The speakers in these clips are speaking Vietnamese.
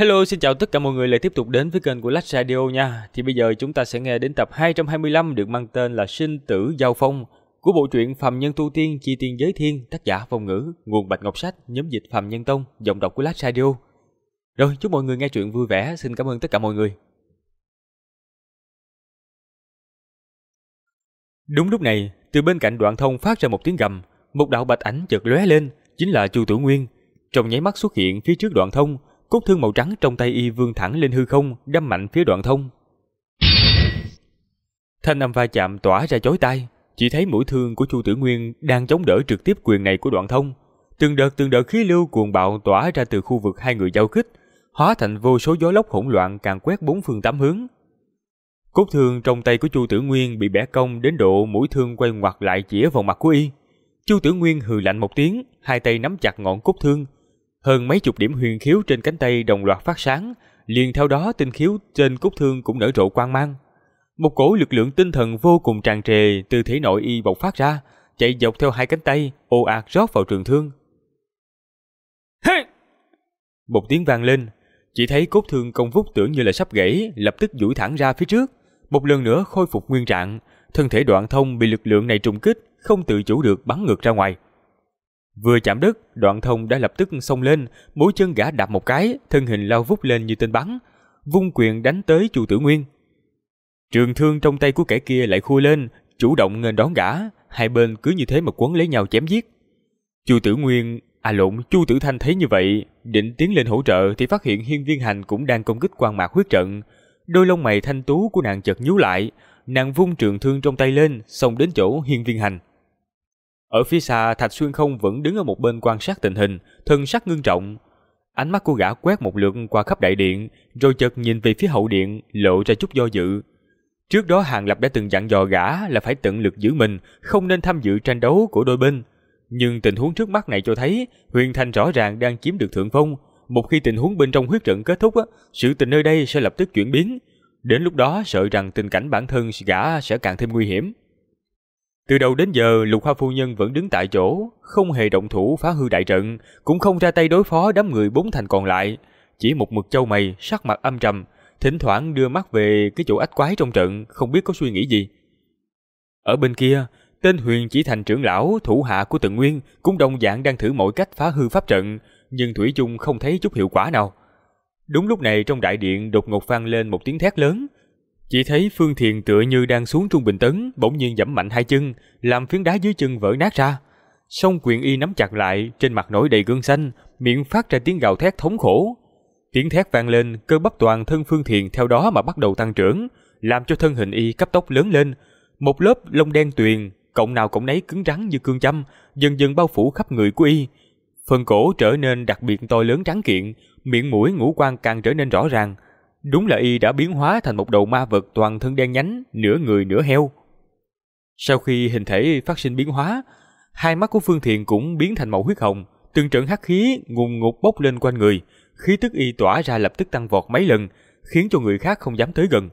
Hello, xin chào tất cả mọi người lại tiếp tục đến với kênh của Lách Radio nha. Thì bây giờ chúng ta sẽ nghe đến tập 225 được mang tên là Sinh tử giao phong của bộ truyện Phàm Nhân Tu Tiên Chi Tiên Giới Thiên, tác giả Phong Ngữ, nguồn Bạch Ngọc Sách, nhóm dịch Phàm Nhân Tông, giọng đọc của Lách Radio. Rồi, chúc mọi người nghe truyện vui vẻ, xin cảm ơn tất cả mọi người. Đúng lúc này, từ bên cạnh Đoạn Thông phát ra một tiếng gầm, một đạo bạch ảnh chợt lóe lên, chính là Chu Tử Nguyên. Trong nháy mắt xuất hiện phía trước Đoạn Thông, cốt thương màu trắng trong tay y vươn thẳng lên hư không, đâm mạnh phía Đoạn Thông. Thanh âm va chạm tỏa ra chói tai, chỉ thấy mũi thương của Chu Tử Nguyên đang chống đỡ trực tiếp quyền này của Đoạn Thông. Từng đợt khí lưu cuồng bạo tỏa ra từ khu vực hai người giao kích, hóa thành vô số gió lốc hỗn loạn càn quét bốn phương tám hướng. Cốt thương trong tay của Chu Tử Nguyên bị bẻ cong đến độ mũi thương quay ngoặt lại chĩa vào mặt của y. Chu Tử Nguyên hừ lạnh một tiếng, hai tay nắm chặt ngọn cốt thương. Hơn mấy chục điểm huyền khiếu trên cánh tay đồng loạt phát sáng, liền theo đó tinh khiếu trên cốt thương cũng nở rộ quang mang. Một cổ lực lượng tinh thần vô cùng tràn trề từ thể nội y bộc phát ra, chạy dọc theo hai cánh tay, ồ ạt rót vào trường thương. Một tiếng vang lên, chỉ thấy cốt thương công vút tưởng như là sắp gãy, lập tức duỗi thẳng ra phía trước, một lần nữa khôi phục nguyên trạng. Thân thể Đoạn Thông bị lực lượng này trùng kích, không tự chủ được bắn ngược ra ngoài. Vừa chạm đất, Đoạn Thông đã lập tức xông lên, mũi chân gã đạp một cái, thân hình lao vút lên như tên bắn, vung quyền đánh tới Chu Tử Nguyên. Trường thương trong tay của kẻ kia lại khua lên, chủ động nghênh đón gã, hai bên cứ như thế mà quấn lấy nhau chém giết. Chu Tử Thanh thấy như vậy, định tiến lên hỗ trợ thì phát hiện Hiên Viên Hành cũng đang công kích quang mạc huyết trận. Đôi lông mày thanh tú của nàng chợt nhíu lại, nàng vung trường thương trong tay lên, xông đến chỗ Hiên Viên Hành. Ở phía xa, Thạch Xuyên Không vẫn đứng ở một bên quan sát tình hình, thân sắc ngưng trọng. Ánh mắt của gã quét một lượt qua khắp đại điện, rồi chợt nhìn về phía hậu điện, lộ ra chút do dự. Trước đó Hàng Lập đã từng dặn dò gã là phải tận lực giữ mình, không nên tham dự tranh đấu của đôi bên. Nhưng tình huống trước mắt này cho thấy Huyền Thành rõ ràng đang chiếm được thượng phong. Một khi tình huống bên trong huyết trận kết thúc, sự tình nơi đây sẽ lập tức chuyển biến. Đến lúc đó sợ rằng tình cảnh bản thân gã sẽ càng thêm nguy hiểm. Từ đầu đến giờ, Lục Hoa phu nhân vẫn đứng tại chỗ, không hề động thủ phá hư đại trận, cũng không ra tay đối phó đám người bốn thành còn lại, chỉ một mực chau mày, sắc mặt âm trầm, thỉnh thoảng đưa mắt về cái chỗ ách quái trong trận, không biết có suy nghĩ gì. Ở bên kia, tên Huyền Chỉ Thành trưởng lão, thủ hạ của Tần Nguyên, cũng đồng dạng đang thử mọi cách phá hư pháp trận, nhưng thủy chung không thấy chút hiệu quả nào. Đúng lúc này trong đại điện đột ngột vang lên một tiếng thét lớn. Chỉ thấy Phương Thiền tựa như đang xuống trung bình tấn, bỗng nhiên giẫm mạnh hai chân, làm phiến đá dưới chân vỡ nát ra. Song quyền y nắm chặt lại, trên mặt nổi đầy gân xanh, miệng phát ra tiếng gào thét thống khổ. Tiếng thét vang lên, cơ bắp toàn thân Phương Thiền theo đó mà bắt đầu tăng trưởng, làm cho thân hình y cấp tốc lớn lên. Một lớp lông đen tuyền, cộng nào cộng nấy cứng rắn như cương châm, dần dần bao phủ khắp người của y. Phần cổ trở nên đặc biệt to lớn trắng kiện, miệng mũi ngũ quan càng trở nên rõ ràng. Đúng là y đã biến hóa thành một đầu ma vật toàn thân đen nhánh, nửa người nửa heo. Sau khi hình thể phát sinh biến hóa, hai mắt của Phương Thiền cũng biến thành màu huyết hồng, từng trận hắc khí ngùn ngụt bốc lên quanh người, khí tức y tỏa ra lập tức tăng vọt mấy lần, khiến cho người khác không dám tới gần.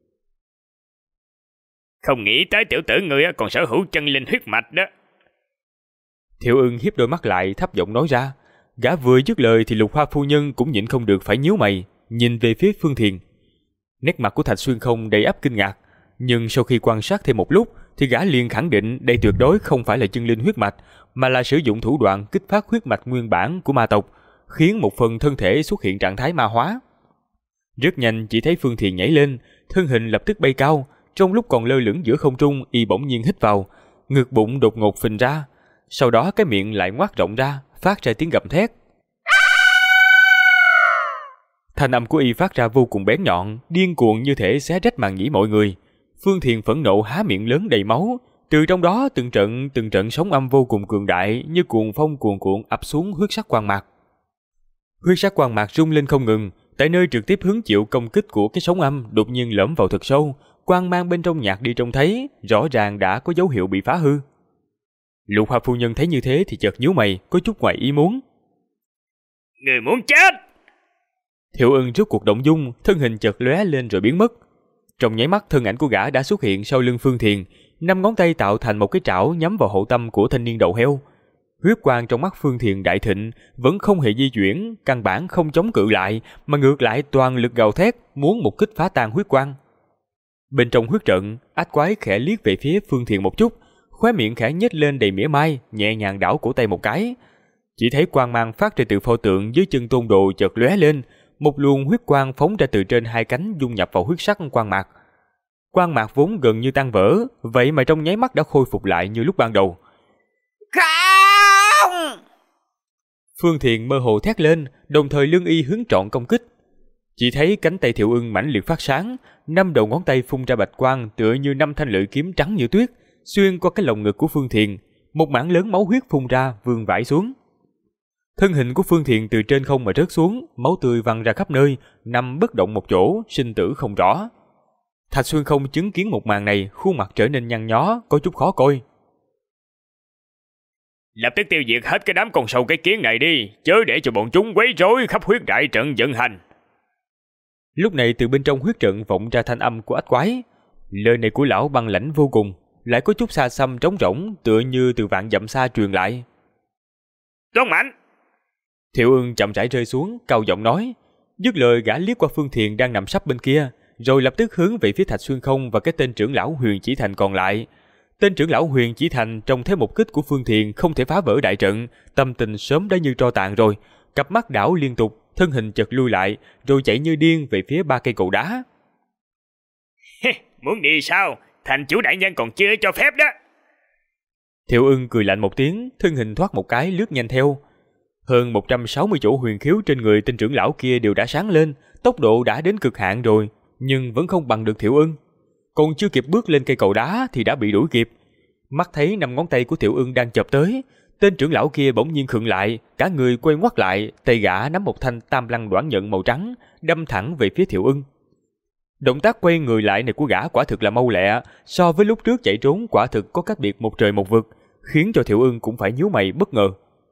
Không nghĩ tới tiểu tử người còn sở hữu chân linh huyết mạch đó. Thiệu Ưng hiếp đôi mắt lại thấp giọng nói ra. Gã vừa dứt lời thì Lục Hoa phu nhân cũng nhịn không được phải nhíu mày, nhìn về phía Phương Thiền. Nét mặt của Thạch Xuyên Không đầy ắp kinh ngạc, nhưng sau khi quan sát thêm một lúc thì gã liền khẳng định đây tuyệt đối không phải là chân linh huyết mạch, mà là sử dụng thủ đoạn kích phát huyết mạch nguyên bản của ma tộc, khiến một phần thân thể xuất hiện trạng thái ma hóa. Rất nhanh chỉ thấy Phương Thiền nhảy lên, thân hình lập tức bay cao, trong lúc còn lơ lửng giữa không trung, y bỗng nhiên hít vào, ngực bụng đột ngột phình ra, sau đó cái miệng lại ngoác rộng ra, phát ra tiếng gầm thét. Thanh âm của y phát ra vô cùng bén nhọn, điên cuồng như thể xé rách màng nhĩ mọi người. Phương Thiền phẫn nộ há miệng lớn đầy máu, từ trong đó từng trận sóng âm vô cùng cường đại như cuồng phong cuồn cuộn ập xuống huyết sắc quang mạc. Huyết sắc quang mạc rung lên không ngừng, tại nơi trực tiếp hứng chịu công kích của cái sóng âm đột nhiên lõm vào thật sâu, quang mang bên trong nhạt đi trông thấy, rõ ràng đã có dấu hiệu bị phá hư. Lục Hoa phu nhân thấy như thế thì chợt nhíu mày, có chút ngoài ý muốn. Người muốn chết! Thiệu Ưng rút cuộc động dung, thân hình chợt lóe lên rồi biến mất. Trong nháy mắt thân ảnh của gã đã xuất hiện sau lưng Phương Thiền, 5 ngón tay tạo thành một cái trảo nhắm vào hậu tâm của thanh niên đầu heo. Huyết quang trong mắt Phương Thiền đại thịnh, vẫn không hề di chuyển, căn bản không chống cự lại, mà ngược lại toàn lực gào thét, muốn một kích phá tan huyết quang. Bên trong huyết trận, ác quái khẽ liếc về phía Phương Thiền một chút, khóe miệng khẽ nhếch lên đầy mỉa mai, nhẹ nhàng đảo cổ tay một cái. Chỉ thấy quang mang phát ra từ pho tượng dưới chân Tôn Đồ chợt lóe lên, một luồng huyết quang phóng ra từ trên hai cánh dung nhập vào huyết sắc quang mạc. Quang mạc vốn gần như tan vỡ, vậy mà trong nháy mắt đã khôi phục lại như lúc ban đầu. Không! Phương Thiền mơ hồ thét lên, đồng thời lưng y hướng trọn công kích. Chỉ thấy cánh tay Thiệu Ưng mãnh liệt phát sáng, 5 đầu ngón tay phun ra bạch quang tựa như 5 thanh lợi kiếm trắng như tuyết, xuyên qua cái lồng ngực của Phương Thiền, một mảng lớn máu huyết phun ra vương vãi xuống. Thân hình của Phương Thiền từ trên không mà rớt xuống, máu tươi văng ra khắp nơi, nằm bất động một chỗ, sinh tử không rõ. Thạch Xuyên Không chứng kiến một màn này, khuôn mặt trở nên nhăn nhó, có chút khó coi. Lập tức tiêu diệt hết cái đám con sâu cái kiến này đi, chớ để cho bọn chúng quấy rối khắp huyết đại trận vận hành. Lúc này từ bên trong huyết trận vọng ra thanh âm của ách quái. Lời này của lão băng lãnh vô cùng, lại có chút xa xăm trống rỗng, tựa như từ vạn dặm xa truyền lại. Tuấn Mạnh! Thiệu Ưng chậm rãi rơi xuống, cao giọng nói. Dứt lời gã liếc qua Phương Thiền đang nằm sấp bên kia, rồi lập tức hướng về phía Thạch Xuyên Không và cái tên trưởng lão Huyền Chỉ Thành còn lại. Tên trưởng lão Huyền Chỉ Thành trông thấy một kích của Phương Thiền không thể phá vỡ đại trận, tâm tình sớm đã như tro tàn rồi, cặp mắt đảo liên tục, thân hình chợt lui lại, rồi chạy như điên về phía 3 cây cầu đá. Muốn đi sao? Thành chủ đại nhân còn chưa cho phép đó. Thiệu Ưng cười lạnh một tiếng, thân hình thoát một cái lướt nhanh theo. Hơn 160 chỗ huyền khiếu trên người tên trưởng lão kia đều đã sáng lên, tốc độ đã đến cực hạn rồi, nhưng vẫn không bằng được Thiệu Ưng. Còn chưa kịp bước lên cây cầu đá thì đã bị đuổi kịp. Mắt thấy 5 ngón tay của Thiệu Ưng đang chộp tới, tên trưởng lão kia bỗng nhiên khựng lại, cả người quay ngoắt lại, tay gã nắm một thanh tam lăng đoản nhận màu trắng, đâm thẳng về phía Thiệu Ưng. Động tác quay người lại này của gã quả thực là mau lẹ, so với lúc trước chạy trốn quả thực có cách biệt một trời một vực, khiến cho Thiệu Ưng cũng phải nhíu mày bất ngờ.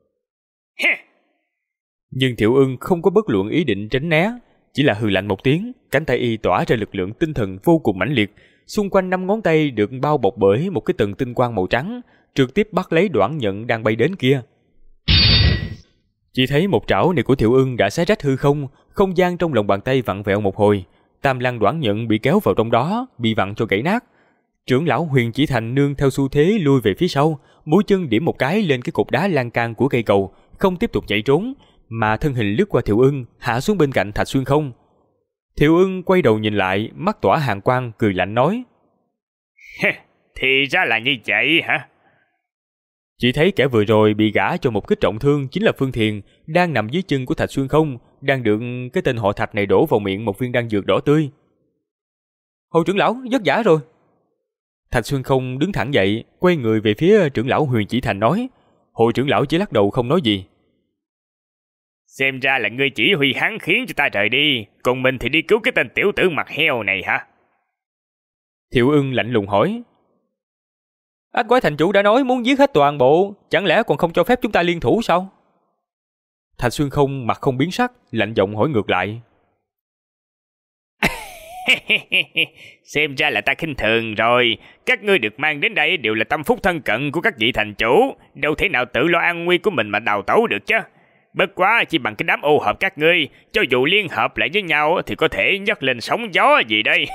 Nhưng Thiệu Ưng không có bất luận ý định tránh né, chỉ là hừ lạnh một tiếng, cánh tay y tỏa ra lực lượng tinh thần vô cùng mãnh liệt, xung quanh 5 ngón tay được bao bọc bởi một cái tầng tinh quang màu trắng, trực tiếp bắt lấy đoản nhận đang bay đến kia. Chỉ thấy một trảo này của Thiệu Ưng đã xé rách hư không, không gian trong lòng bàn tay vặn vẹo một hồi, tam lăng đoản nhận bị kéo vào trong đó, bị vặn cho gãy nát. Trưởng lão Huyền Chỉ Thành nương theo xu thế lui về phía sau, mũi chân điểm một cái lên cái cột đá lan can của cây cầu, không tiếp tục chạy trốn, mà thân hình lướt qua Thiệu Ưng, hạ xuống bên cạnh Thạch Xuyên Không. Thiệu Ưng quay đầu nhìn lại, mắt tỏa hàn quang, cười lạnh nói: Thì ra là như vậy hả? Chỉ thấy kẻ vừa rồi bị gã cho một kích trọng thương chính là Phương Thiền, đang nằm dưới chân của Thạch Xuyên Không, đang được cái tên họ Thạch này đổ vào miệng một viên đan dược đỏ tươi. Hồ trưởng lão, vất vả rồi. Thạch Xuyên Không đứng thẳng dậy, quay người về phía trưởng lão Huyền Chỉ Thành nói. Hồ trưởng lão chỉ lắc đầu không nói gì. Xem ra là ngươi chỉ huy hắn khiến cho ta rời đi, còn mình thì đi cứu cái tên tiểu tử mặt heo này hả? Thiệu Ưng lạnh lùng hỏi. Ách quái thành chủ đã nói muốn giết hết toàn bộ, chẳng lẽ còn không cho phép chúng ta liên thủ sao? Thạch Xuyên Không mặt không biến sắc, lạnh giọng hỏi ngược lại. Xem ra là ta khinh thường rồi. Các ngươi được mang đến đây đều là tâm phúc thân cận của các vị thành chủ, đâu thể nào tự lo an nguy của mình mà đào tẩu được chứ. Bất quá chỉ bằng cái đám ô hợp các ngươi, cho dù liên hợp lại với nhau thì có thể nhấc lên sóng gió gì đây.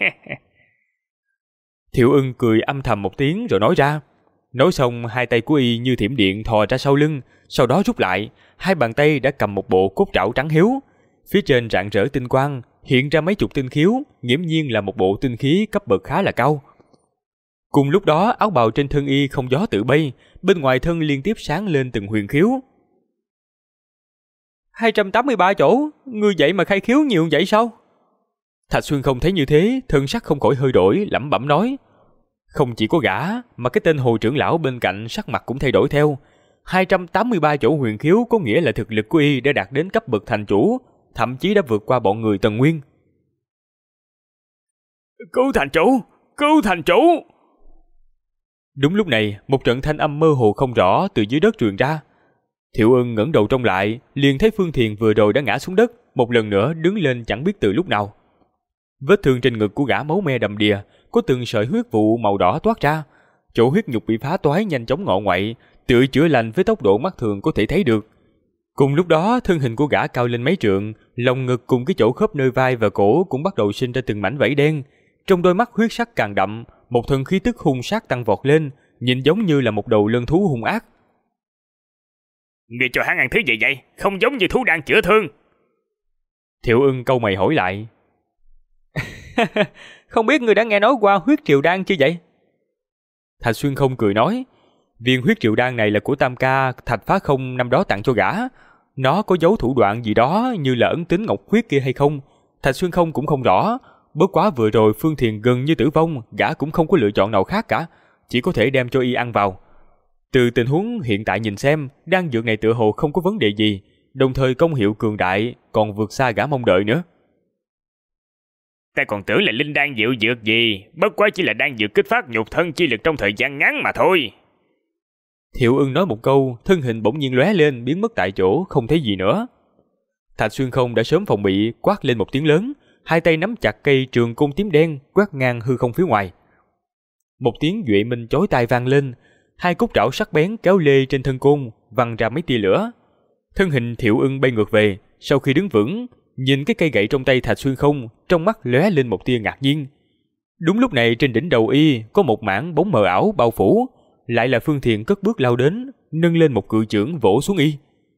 Thiệu Ưng cười âm thầm một tiếng rồi nói ra. Nói xong, hai tay của y như thiểm điện thò ra sau lưng, sau đó rút lại, hai bàn tay đã cầm một bộ cốt trảo trắng hiếu. Phía trên rạng rỡ tinh quang, hiện ra mấy chục tinh khiếu, nghiễm nhiên là một bộ tinh khí cấp bậc khá là cao. Cùng lúc đó, áo bào trên thân y không gió tự bay, bên ngoài thân liên tiếp sáng lên từng huyền khiếu. 283 chỗ, ngươi vậy mà khai khiếu nhiều vậy sao? Thạch Xuyên Không thấy như thế, thân sắc không khỏi hơi đổi, lẩm bẩm nói. Không chỉ có gã, mà cái tên Hồ trưởng lão bên cạnh sắc mặt cũng thay đổi theo. 283 chỗ huyền khiếu có nghĩa là thực lực của y đã đạt đến cấp bậc thành chủ, thậm chí đã vượt qua bọn người Tần Nguyên. Cứu thành chủ! Cứu thành chủ! Đúng lúc này, một trận thanh âm mơ hồ không rõ từ dưới đất truyền ra. Thiệu Ưng ngẩng đầu trông lại, liền thấy Phương Thiền vừa rồi đã ngã xuống đất, một lần nữa đứng lên chẳng biết từ lúc nào. Vết thương trên ngực của gã máu me đầm đìa, có từng sợi huyết vụ màu đỏ toát ra, chỗ huyết nhục bị phá toái nhanh chóng ngọ ngoại, tự chữa lành với tốc độ mắt thường có thể thấy được. Cùng lúc đó, thân hình của gã cao lên mấy trượng, lồng ngực cùng cái chỗ khớp nơi vai và cổ cũng bắt đầu sinh ra từng mảnh vảy đen. Trong đôi mắt huyết sắc càng đậm, một thần khí tức hung sát tăng vọt lên, nhìn giống như là một đầu lân thú hung ác. Người cho hắn ăn thứ gì vậy? Không giống như thú đang chữa thương. Thiệu Ưng câu mày hỏi lại. Không biết người đã nghe nói qua huyết triều đan chưa vậy? Thạch Xuyên Không cười nói, viên huyết triều đan này là của Tam ca Thạch Phá Không năm đó tặng cho gã. Nó có dấu thủ đoạn gì đó như là ấn tín ngọc huyết kia hay không, Thạch Xuyên Không cũng không rõ. Bất quá vừa rồi Phương Thiền gần như tử vong, gã cũng không có lựa chọn nào khác cả, chỉ có thể đem cho y ăn vào. Từ tình huống hiện tại nhìn xem, đan dược này tựa hồ không có vấn đề gì, đồng thời công hiệu cường đại còn vượt xa gã mong đợi nữa. Ta còn tưởng là linh đan diệu dược gì, bất quá chỉ là đan dược kích phát nhục thân chi lực trong thời gian ngắn mà thôi. Thiệu Ưng nói một câu, thân hình bỗng nhiên lóe lên biến mất tại chỗ, không thấy gì nữa. Thạch Xuyên Không đã sớm phòng bị, quát lên một tiếng lớn, hai tay nắm chặt cây trường côn tím đen quét ngang hư không phía ngoài. Một tiếng duệ minh chói tai vang lên, hai cúc trảo sắc bén kéo lê trên thân côn, văng ra mấy tia lửa. Thân hình Thiệu Ưng bay ngược về, sau khi đứng vững, nhìn cái cây gậy trong tay Thạch Xuyên Không, trong mắt lóe lên một tia ngạc nhiên. Đúng lúc này trên đỉnh đầu y có một mảng bóng mờ ảo bao phủ, lại là Phương Thiền cất bước lao đến, nâng lên một cự chưởng vỗ xuống y.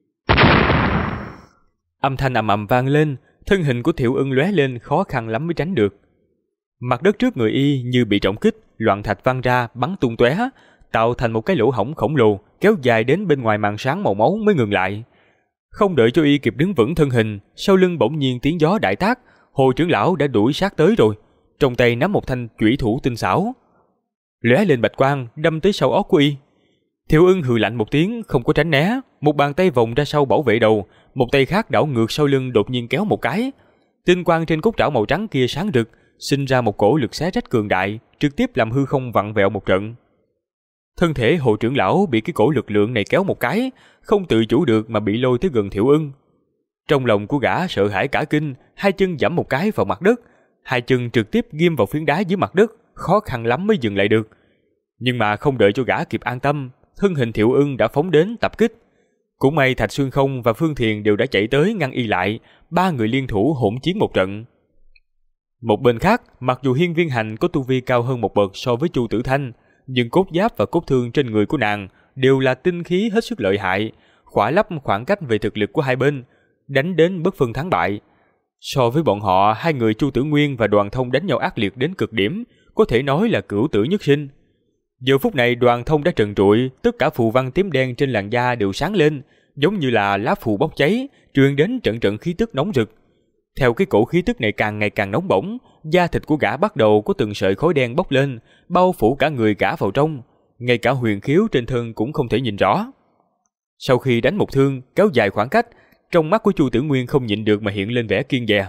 Âm thanh ầm ầm vang lên, thân hình của Thiệu Ưng lóe lên khó khăn lắm mới tránh được. Mặt đất trước người y như bị trọng kích, loạn thạch văng ra bắn tung tóe, tạo thành một cái lỗ hổng khổng lồ kéo dài đến bên ngoài màn sáng màu máu mới ngừng lại. Không đợi cho y kịp đứng vững thân hình, sau lưng bỗng nhiên tiếng gió đại tác, Hồ trưởng lão đã đuổi sát tới rồi, trong tay nắm một thanh chủy thủ tinh xảo, lóe lên bạch quang đâm tới sau óc của y. Thiệu Ưng hừ lạnh một tiếng, không có tránh né, một bàn tay vòng ra sau bảo vệ đầu, một tay khác đảo ngược sau lưng đột nhiên kéo một cái. Tinh quang trên cúc trảo màu trắng kia sáng rực, sinh ra một cổ lực xé rách cường đại, trực tiếp làm hư không vặn vẹo một trận. Thân thể Hồ trưởng lão bị cái cổ lực lượng này kéo một cái, không tự chủ được mà bị lôi tới gần Thiệu Ưng. Trong lòng của gã sợ hãi cả kinh, hai chân giẫm một cái vào mặt đất, hai chân trực tiếp ghim vào phiến đá dưới mặt đất, khó khăn lắm mới dừng lại được. Nhưng mà không đợi cho gã kịp an tâm, thân hình Thiệu Ưng đã phóng đến tập kích. Cũng may Thạch Xuyên Không và Phương Thiền đều đã chạy tới ngăn y lại, ba người liên thủ hỗn chiến một trận. Một bên khác, mặc dù Hiên Viên Hành có tu vi cao hơn một bậc so với Chu Tử Thanh, nhưng cốt giáp và cốt thương trên người của nàng đều là tinh khí hết sức lợi hại, khỏa lấp khoảng cách về thực lực của hai bên, đánh đến bất phân thắng bại. So với bọn họ, hai người Chu Tử Nguyên và Đoàn Thông đánh nhau ác liệt đến cực điểm, có thể nói là cửu tử nhất sinh. Giờ phút này Đoàn Thông đã trần trụi, tất cả phù văn tím đen trên làn da đều sáng lên, giống như là lá phù bốc cháy, truyền đến trận trận khí tức nóng rực. Theo cái cổ khí tức này càng ngày càng nóng bỏng, da thịt của gã bắt đầu có từng sợi khói đen bốc lên, bao phủ cả người gã vào trong, ngay cả huyền khiếu trên thân cũng không thể nhìn rõ. Sau khi đánh một thương, kéo dài khoảng cách, trong mắt của Chu Tử Nguyên không nhịn được mà hiện lên vẻ kiêng dè.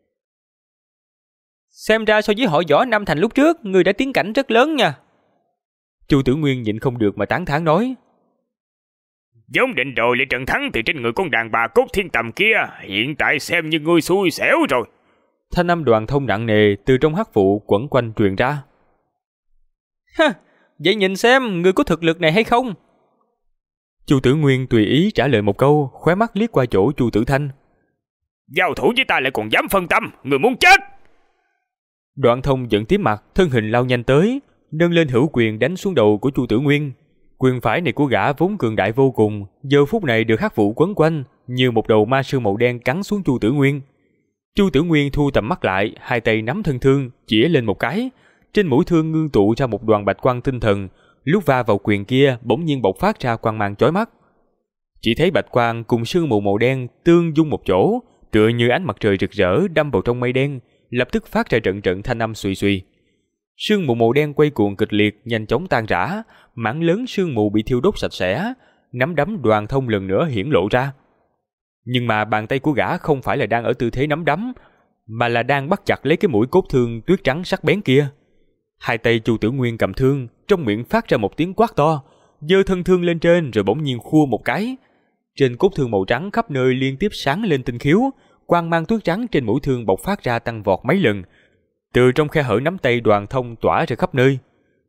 Xem ra so với hội võ Nam Thành lúc trước, người đã tiến cảnh rất lớn nha. Chu Tử Nguyên nhịn không được mà tán thán nói. Vốn định rồi lại trận thắng từ trên người con đàn bà cốt thiên tầm kia, hiện tại xem như ngươi xui xẻo rồi. Thanh âm Đoàn Thông nặng nề từ trong hắc vụ quẩn quanh truyền ra. Ha, vậy nhìn xem người có thực lực này hay không? Chu Tử Nguyên tùy ý trả lời một câu, khóe mắt liếc qua chỗ Chu Tử Thanh. Giao thủ với ta lại còn dám phân tâm, người muốn chết. Đoàn Thông giận tím mặt, thân hình lao nhanh tới, nâng lên hữu quyền đánh xuống đầu của Chu Tử Nguyên. Quyền phải này của gã vốn cường đại vô cùng, giờ phút này được hắc vụ quấn quanh, như một đầu ma sư màu đen cắn xuống Chu Tử Nguyên. Chu Tử Nguyên thu tầm mắt lại, hai tay nắm thân thương, chĩa lên một cái, trên mũi thương ngưng tụ ra một đoàn bạch quang tinh thần, lúc va vào quyền kia bỗng nhiên bộc phát ra quang mang chói mắt. Chỉ thấy bạch quang cùng sương mù màu đen tương dung một chỗ, tựa như ánh mặt trời rực rỡ đâm vào trong mây đen, lập tức phát ra trận trận thanh âm suy suy. Sương mù màu đen quay cuồng kịch liệt, nhanh chóng tan rã, mảng lớn sương mù bị thiêu đốt sạch sẽ, nắm đấm Đoàn Thông lần nữa hiển lộ ra. Nhưng mà bàn tay của gã không phải là đang ở tư thế nắm đấm, mà là đang bắt chặt lấy cái mũi cốt thương tuyết trắng sắc bén kia. Hai tay Chu Tử Nguyên cầm thương, trong miệng phát ra một tiếng quát to, giơ thân thương lên trên rồi bỗng nhiên khua một cái. Trên cốt thương màu trắng khắp nơi liên tiếp sáng lên tinh khiếu, quang mang tuyết trắng trên mũi thương bộc phát ra tăng vọt mấy lần, từ trong khe hở nắm tay Đoàn Thông tỏa ra khắp nơi.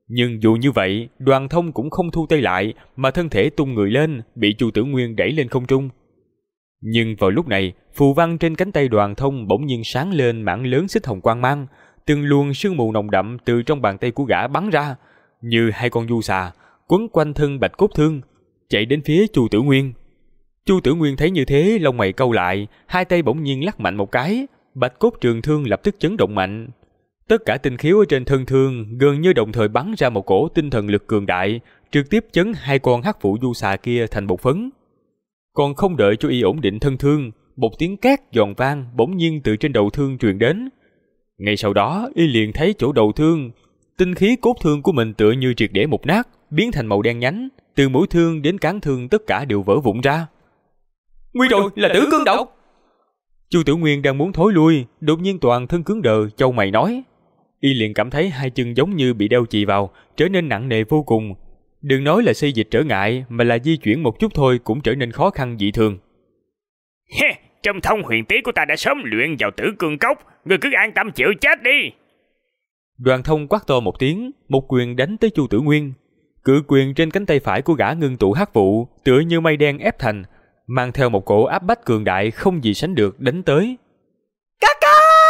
Nhưng dù như vậy, Đoàn Thông cũng không thu tay lại, mà thân thể tung người lên, bị Chu Tử Nguyên đẩy lên không trung. Nhưng vào lúc này, phù văn trên cánh tay Đoàn Thông bỗng nhiên sáng lên mảng lớn xích hồng quang mang, từng luồng sương mù nồng đậm từ trong bàn tay của gã bắn ra, như hai con du xà, quấn quanh thân Bạch Cốt Thương, chạy đến phía Chu Tử Nguyên. Chu Tử Nguyên thấy như thế, lông mày cau lại, hai tay bỗng nhiên lắc mạnh một cái, Bạch Cốt Trường Thương lập tức chấn động mạnh. Tất cả tinh khiếu ở trên thân thương gần như đồng thời bắn ra một cổ tinh thần lực cường đại, trực tiếp chấn hai con hắc vụ du xà kia thành bột phấn. Còn không đợi cho y ổn định thân thương, một tiếng két giòn vang bỗng nhiên từ trên đầu thương truyền đến. Ngay sau đó, y liền thấy chỗ đầu thương, tinh khí cốt thương của mình tựa như triệt để mục nát, biến thành màu đen nhánh, từ mũi thương đến cán thương tất cả đều vỡ vụn ra. Nguy rồi, là Tử Cương độc. Chu Tử Nguyên đang muốn thối lui, đột nhiên toàn thân cứng đờ, chau mày nói. Y liền cảm thấy hai chân giống như bị đeo chì vào, trở nên nặng nề vô cùng. Đừng nói là xây dịch trở ngại, mà là di chuyển một chút thôi cũng trở nên khó khăn dị thường. Trong thông huyền tí của ta đã sớm luyện vào Tử Cương Cốc, ngươi cứ an tâm chịu chết đi. Đoàn Thông quát to một tiếng, một quyền đánh tới Chu Tử Nguyên. Cự quyền trên cánh tay phải của gã ngưng tụ hắc vụ, tựa như mây đen ép thành, mang theo một cổ áp bách cường đại không gì sánh được đánh tới. Ca ca!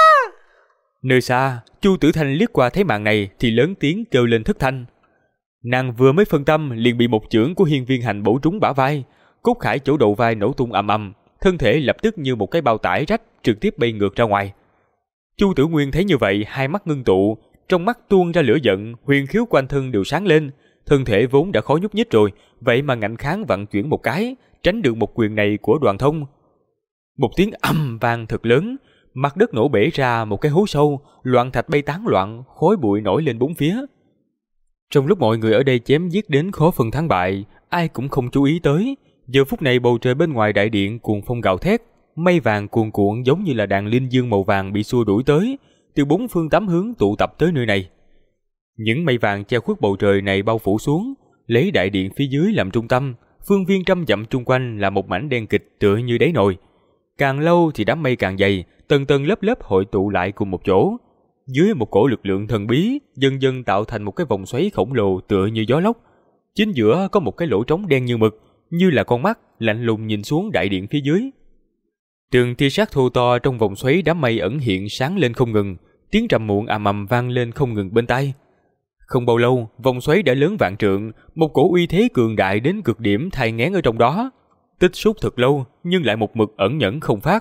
Nơi xa, Chu Tử Thanh liếc qua thấy màn này thì lớn tiếng kêu lên thất thanh. Nàng vừa mới phân tâm liền bị một chưởng của Hiên Viên Hành bổ trúng bả vai, cốt khải chỗ đầu vai nổ tung ầm ầm, thân thể lập tức như một cái bao tải rách trực tiếp bay ngược ra ngoài. Chu Tử Nguyên thấy như vậy, hai mắt ngưng tụ, trong mắt tuôn ra lửa giận, huyền khiếu quanh thân đều sáng lên, thân thể vốn đã khó nhúc nhích rồi, vậy mà ngạnh kháng vận chuyển một cái, tránh được một quyền này của Đoàn Thông. Một tiếng ầm vang thật lớn, mặt đất nổ bể ra một cái hố sâu, loạn thạch bay tán loạn, khói bụi nổi lên bốn phía. Trong lúc mọi người ở đây chém giết đến khó phân thắng bại, ai cũng không chú ý tới, giờ phút này bầu trời bên ngoài đại điện cuồng phong gào thét, mây vàng cuồn cuộn giống như là đàn linh dương màu vàng bị xua đuổi tới, từ bốn phương tám hướng tụ tập tới nơi này. Những mây vàng che khuất bầu trời này bao phủ xuống, lấy đại điện phía dưới làm trung tâm, phương viên trăm dặm chung quanh là một mảnh đen kịch tựa như đáy nồi. Càng lâu thì đám mây càng dày, tầng tầng lớp lớp hội tụ lại cùng một chỗ. Dưới một cổ lực lượng thần bí, dần dần tạo thành một cái vòng xoáy khổng lồ tựa như gió lốc. Chính giữa có một cái lỗ trống đen như mực, như là con mắt lạnh lùng nhìn xuống đại điện phía dưới. Từng tia sét thô to trong vòng xoáy đám mây ẩn hiện sáng lên không ngừng, tiếng trầm muộn ầm ầm vang lên không ngừng bên tai. Không bao lâu, vòng xoáy đã lớn vạn trượng, một cổ uy thế cường đại đến cực điểm thai nghén ở trong đó. Tích xúc thật lâu, nhưng lại một mực ẩn nhẫn không phát.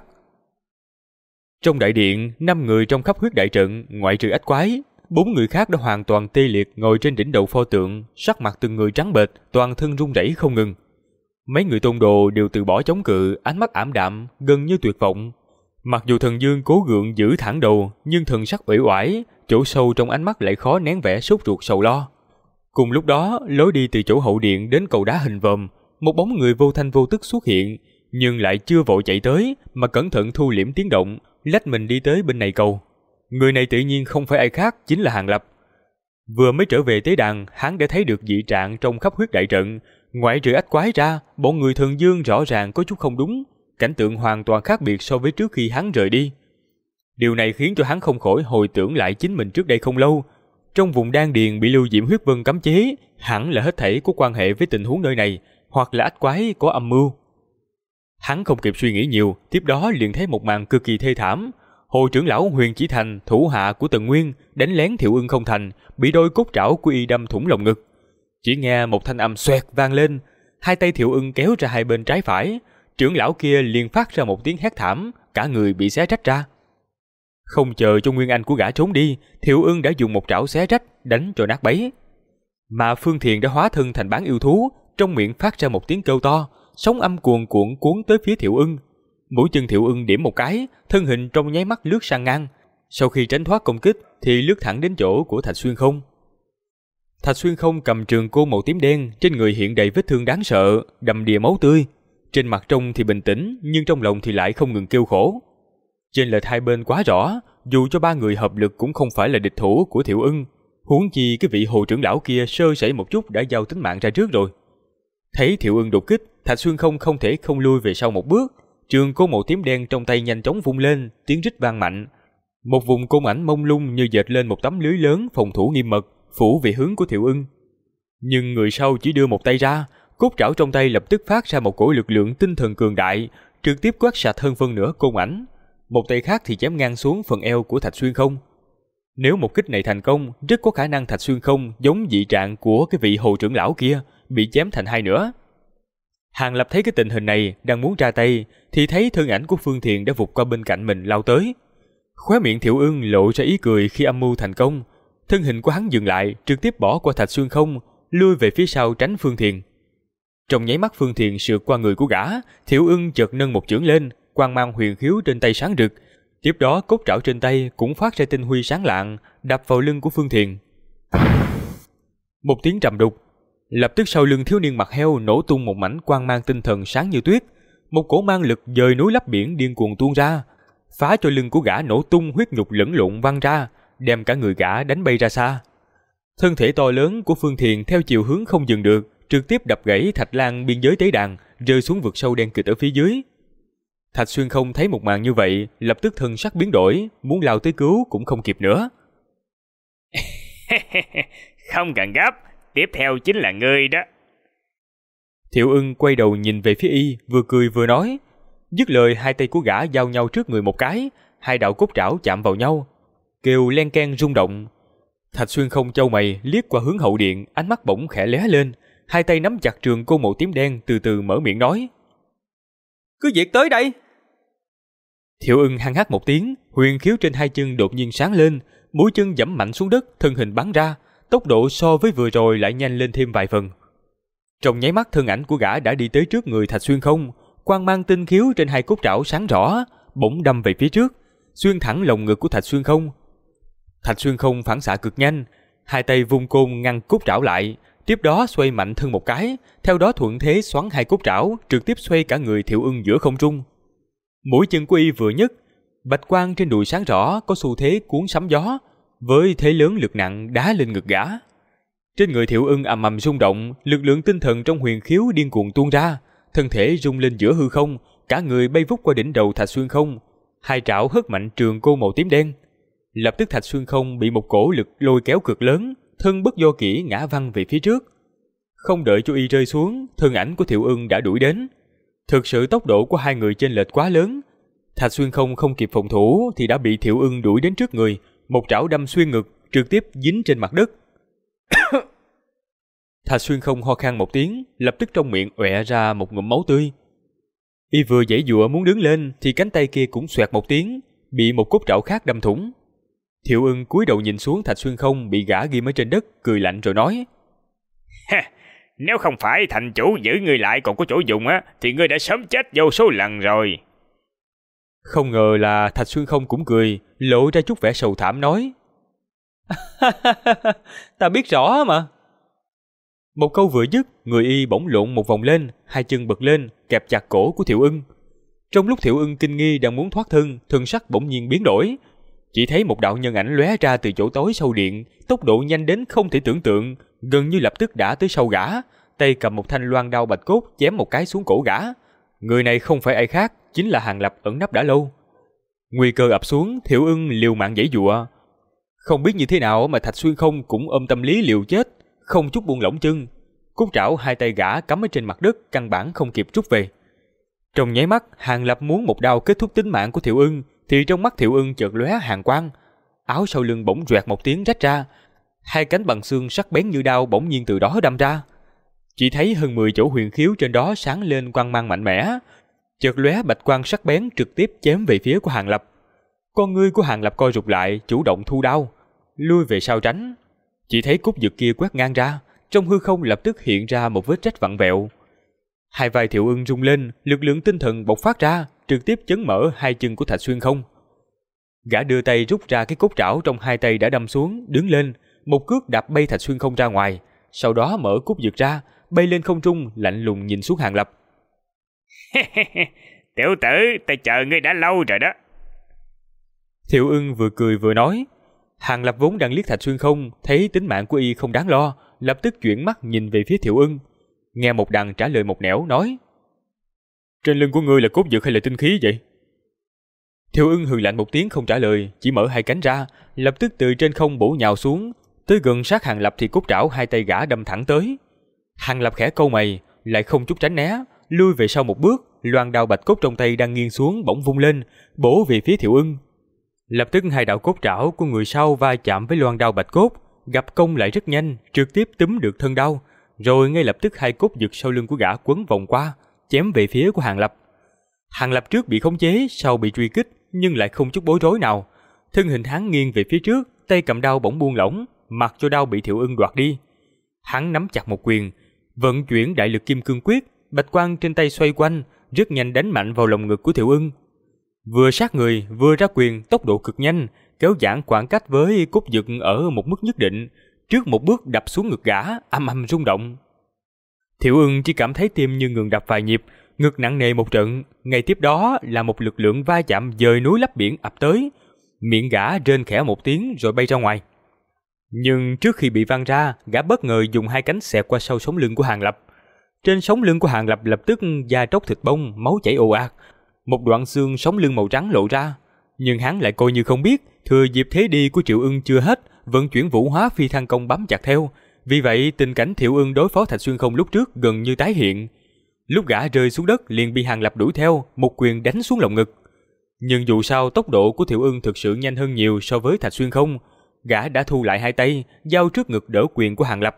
Trong đại điện, 5 người trong khắp huyết đại trận, ngoại trừ Ách Quái, 4 người khác đã hoàn toàn tê liệt ngồi trên đỉnh đầu pho tượng, sắc mặt từng người trắng bệch, toàn thân run rẩy không ngừng. Mấy người tôn đồ đều từ bỏ chống cự, ánh mắt ảm đạm, gần như tuyệt vọng. Mặc dù Thần Dương cố gượng giữ thẳng đầu, nhưng thần sắc uể oải, chỗ sâu trong ánh mắt lại khó nén vẻ sốt ruột sầu lo. Cùng lúc đó, lối đi từ chỗ hậu điện đến cầu đá hình vòm, một bóng người vô thanh vô tức xuất hiện, nhưng lại chưa vội chạy tới, mà cẩn thận thu liễm tiếng động, lách mình đi tới bên này cầu. Người này tự nhiên không phải ai khác, chính là Hàng Lập. Vừa mới trở về tế đàn, hắn đã thấy được dị trạng trong khắp huyết đại trận, ngoại trừ Ách Quái ra, bọn người Thần Dương rõ ràng có chút không đúng, cảnh tượng hoàn toàn khác biệt so với trước khi hắn rời đi. Điều này khiến cho hắn không khỏi hồi tưởng lại chính mình trước đây không lâu. Trong vùng đan điền bị Lưu Diễm huyết vân cấm chế, hẳn là hết thảy có quan hệ với tình huống nơi này, hoặc là Ách Quái có âm mưu. Hắn không kịp suy nghĩ nhiều, tiếp đó liền thấy một màn cực kỳ thê thảm. Hồ trưởng lão Huyền Chỉ Thành, thủ hạ của Tần Nguyên, đánh lén Thiệu Ưng không thành, bị đôi cốt trảo của y đâm thủng lồng ngực. Chỉ nghe một thanh âm xoẹt vang lên, hai tay Thiệu Ưng kéo ra hai bên trái phải, trưởng lão kia liền phát ra một tiếng hét thảm, cả người bị xé rách ra. Không chờ cho Nguyên Anh của gã trốn đi, Thiệu Ưng đã dùng một trảo xé rách, đánh cho nát bấy. Mà Phương Thiền đã hóa thân thành bán yêu thú, trong miệng phát ra một tiếng kêu to, sóng âm cuồn cuộn cuốn tới phía Thiệu Ưng. Mũi chân Thiệu Ưng điểm một cái, thân hình trong nháy mắt lướt sang ngang. Sau khi tránh thoát công kích, thì lướt thẳng đến chỗ của Thạch Xuyên Không. Thạch Xuyên Không cầm trường côn màu tím đen, trên người hiện đầy vết thương đáng sợ, đầm đìa máu tươi. Trên mặt trông thì bình tĩnh, nhưng trong lòng thì lại không ngừng kêu khổ. Chênh lệch hai bên quá rõ, dù cho ba người hợp lực cũng không phải là địch thủ của Thiệu Ưng. Huống chi cái vị Hồ trưởng lão kia sơ sẩy một chút đã giao tính mạng ra trước rồi. Thấy Thiệu Ưng đột kích, Thạch Xuyên Không không thể không lui về sau một bước. Trường côn màu tím đen trong tay nhanh chóng vung lên, tiếng rít vang mạnh. Một vùng côn ảnh mông lung như dệt lên một tấm lưới lớn phòng thủ nghiêm mật, phủ về hướng của Thiệu Ưng. Nhưng người sau chỉ đưa một tay ra, cốt trảo trong tay lập tức phát ra một cỗ lực lượng tinh thần cường đại, trực tiếp quét sạch hơn phân nửa côn ảnh. Một tay khác thì chém ngang xuống phần eo của Thạch Xuyên Không. Nếu một kích này thành công, rất có khả năng Thạch Xuyên Không giống dị trạng của cái vị hồ trưởng lão kia, bị chém thành hai nửa. Hàng Lập thấy cái tình hình này, đang muốn ra tay, thì thấy thân ảnh của Phương Thiền đã vụt qua bên cạnh mình lao tới. Khóe miệng Thiệu Ưng lộ ra ý cười khi âm mưu thành công. Thân hình của hắn dừng lại, trực tiếp bỏ qua Thạch Xuyên Không, lui về phía sau tránh Phương Thiền. Trong nháy mắt Phương Thiền sượt qua người của gã, Thiệu Ưng chợt nâng một chưởng lên, quang mang huyền khiếu trên tay sáng rực. Tiếp đó cốt trảo trên tay cũng phát ra tinh huy sáng lạng, đập vào lưng của Phương Thiền. Một tiếng trầm đục, lập tức sau lưng thiếu niên mặt heo nổ tung một mảnh quang mang tinh thần sáng như tuyết. Một cỗ mang lực dời núi lấp biển điên cuồng tuôn ra, phá cho lưng của gã nổ tung, huyết nhục lẫn lộn văng ra, đem cả người gã đánh bay ra xa. Thân thể to lớn của Phương Thiền theo chiều hướng không dừng được, trực tiếp đập gãy thạch lan biên giới tế đàn, rơi xuống vực sâu đen kịt ở phía dưới. Thạch Xuyên Không thấy một màn như vậy, lập tức thân sắc biến đổi, muốn lao tới cứu cũng không kịp nữa. Không cần gấp, tiếp theo chính là ngươi đó. Thiệu Ưng quay đầu nhìn về phía y, vừa cười vừa nói. Dứt lời, hai tay của gã giao nhau trước người một cái, hai đạo cốt trảo chạm vào nhau, kêu len keng rung động. Thạch Xuyên Không chau mày liếc qua hướng hậu điện, ánh mắt bỗng khẽ lóe lên, hai tay nắm chặt trường côn màu tím đen, từ từ mở miệng nói: Cứ việc tới đây. Thiệu Ưng hăng hắc một tiếng, huyền khiếu trên hai chân đột nhiên sáng lên, mũi chân giẫm mạnh xuống đất, thân hình bắn ra, tốc độ so với vừa rồi lại nhanh lên thêm vài phần. Trong nháy mắt thân ảnh của gã đã đi tới trước người Thạch Xuyên Không, quang mang tinh khiếu trên hai cốt trảo sáng rõ, bỗng đâm về phía trước, xuyên thẳng lồng ngực của Thạch Xuyên Không. Thạch Xuyên Không phản xạ cực nhanh, hai tay vung côn ngăn cốt trảo lại, tiếp đó xoay mạnh thân một cái, theo đó thuận thế xoắn hai cốt trảo, trực tiếp xoay cả người Thiệu Ưng giữa không trung. Mũi chân của y vừa nhấc, bạch quang trên đùi sáng rõ có xu thế cuốn sấm gió, với thế lớn lực nặng đá lên ngực gã. Trên người Thiệu Ưng ầm ầm rung động, lực lượng tinh thần trong huyền khiếu điên cuồng tuôn ra, thân thể rung lên giữa hư không, cả người bay vút qua đỉnh đầu Thạch Xuyên Không, hai trảo hất mạnh trường côn màu tím đen. Lập tức Thạch Xuyên Không bị một cổ lực lôi kéo cực lớn, thân bất do kỹ ngã văng về phía trước. Không đợi cho y rơi xuống, thân ảnh của Thiệu Ưng đã đuổi đến. Thực sự tốc độ của hai người chênh lệch quá lớn, Thạch Xuyên Không không kịp phòng thủ thì đã bị Thiệu Ưng đuổi đến trước người, một trảo đâm xuyên ngực, trực tiếp dính trên mặt đất. Thạch Xuyên Không ho khan một tiếng, lập tức trong miệng ọe ra một ngụm máu tươi. Y vừa giãy giụa muốn đứng lên thì cánh tay kia cũng xoẹt một tiếng, bị một cốt trảo khác đâm thủng. Thiệu Ưng cúi đầu nhìn xuống Thạch Xuyên Không bị gã ghim ở trên đất, cười lạnh rồi nói: Nếu không phải thành chủ giữ ngươi lại còn có chỗ dùng á, thì ngươi đã sớm chết vô số lần rồi. Không ngờ là Thạch Xuyên Không cũng cười, lộ ra chút vẻ sầu thảm nói: Ta biết rõ mà. Một câu vừa dứt, người y bỗng lộn một vòng lên, hai chân bật lên, kẹp chặt cổ của Thiệu Ưng. Trong lúc Thiệu Ưng kinh nghi đang muốn thoát thân, thân sắc bỗng nhiên biến đổi. Chỉ thấy một đạo nhân ảnh lóe ra từ chỗ tối sau điện, tốc độ nhanh đến không thể tưởng tượng, gần như lập tức đã tới sau gã, tay cầm một thanh loan đao bạch cốt chém một cái xuống cổ gã. Người này không phải ai khác, chính là Hàng Lập ẩn nấp đã lâu. Nguy cơ ập xuống, Thiệu Ưng liều mạng giãy giụa. Không biết như thế nào mà Thạch Xuyên Không cũng ôm tâm lý liều chết, không chút buông lỏng chân. Cốt trảo hai tay gã cắm ở trên mặt đất, căn bản không kịp rút về. Trong nháy mắt, Hàng Lập muốn một đao kết thúc tính mạng của Thiệu Ưng, thì trong mắt Thiệu Ưng chợt lóe hàn quang, áo sau lưng bỗng rẹt một tiếng rách ra, hai cánh bằng xương sắc bén như đao bỗng nhiên từ đó đâm ra. Chỉ thấy hơn 10 chỗ huyền khiếu trên đó sáng lên quang mang mạnh mẽ, chợt lóe bạch quang sắc bén trực tiếp chém về phía của Hàng Lập. Con ngươi của Hàng Lập co rụt lại, chủ động thu đao, lui về sau tránh. Chỉ thấy cốt dực kia quét ngang ra, trong hư không lập tức hiện ra một vết rách vặn vẹo. Hai vai Thiệu Ưng rung lên, lực lượng tinh thần bộc phát ra, trực tiếp chấn mở hai chân của Thạch Xuyên Không. Gã đưa tay rút ra cái cốt trảo trong hai tay đã đâm xuống, đứng lên, một cước đạp bay Thạch Xuyên Không ra ngoài, sau đó mở cốt dực ra, bay lên không trung, lạnh lùng nhìn xuống Hàng Lập. Tiểu tử, ta chờ ngươi đã lâu rồi đó. Thiệu Ưng vừa cười vừa nói. Hàng Lập vốn đang liếc Thạch Xuyên Không, thấy tính mạng của y không đáng lo, lập tức chuyển mắt nhìn về phía Thiệu Ưng. Nghe một đằng trả lời một nẻo, nói: Trên lưng của ngươi là cốt dực hay là tinh khí vậy? Thiệu Ưng hừ lạnh một tiếng không trả lời, chỉ mở hai cánh ra, lập tức từ trên không bổ nhào xuống, Tới gần sát Hàng Lập thì cốt trảo hai tay gã đâm thẳng tới. Hàng Lập khẽ cau mày, lại không chút tránh né, lui về sau một bước, loan đao bạch cốt trong tay đang nghiêng xuống bỗng vung lên, bổ về phía Thiệu Ưng. Lập tức hai đạo cốt trảo của người sau va chạm với loan đao bạch cốt, gặp công lại rất nhanh, trực tiếp túm được thân đao, rồi ngay lập tức hai cốt giật sau lưng của gã quấn vòng qua, chém về phía của Hàng Lập. Hàng Lập trước bị khống chế, sau bị truy kích, nhưng lại không chút bối rối nào. Thân hình hắn nghiêng về phía trước, tay cầm đao bỗng buông lỏng, mặc cho đao bị Thiệu Ưng đoạt đi. Hắn nắm chặt một quyền, vận chuyển đại lực kim cương quyết, bạch quang trên tay xoay quanh, rất nhanh đánh mạnh vào lồng ngực của Thiệu Ưng. Vừa sát người, vừa ra quyền, tốc độ cực nhanh, kéo giãn khoảng cách với cốt dực ở một mức nhất định, trước một bước đập xuống ngực gã, âm âm rung động. Thiệu Ưng chỉ cảm thấy tim như ngừng đập vài nhịp, ngực nặng nề một trận, ngay tiếp đó là một lực lượng va chạm dời núi lấp biển ập tới, miệng gã rên khẽ một tiếng rồi bay ra ngoài. Nhưng trước khi bị văng ra, gã bất ngờ dùng hai cánh xẹt qua sau sống lưng của Hàng Lập. Trên sống lưng của Hàng Lập lập tức da tróc thịt bong, máu chảy ồ ạt, một đoạn xương sống lưng màu trắng lộ ra. Nhưng hắn lại coi như không biết, thừa dịp thế đi của Triệu Ưng chưa hết, vận chuyển vũ hóa phi thăng công bám chặt theo. Vì vậy tình cảnh Thiệu Ưng đối phó Thạch Xuyên Không lúc trước gần như tái hiện. Lúc gã rơi xuống đất liền bị Hàng Lập đuổi theo, một quyền đánh xuống lồng ngực. Nhưng dù sao tốc độ của Thiệu Ưng thực sự nhanh hơn nhiều so với Thạch Xuyên Không, gã đã thu lại hai tay, giao trước ngực đỡ quyền của Hàng Lập.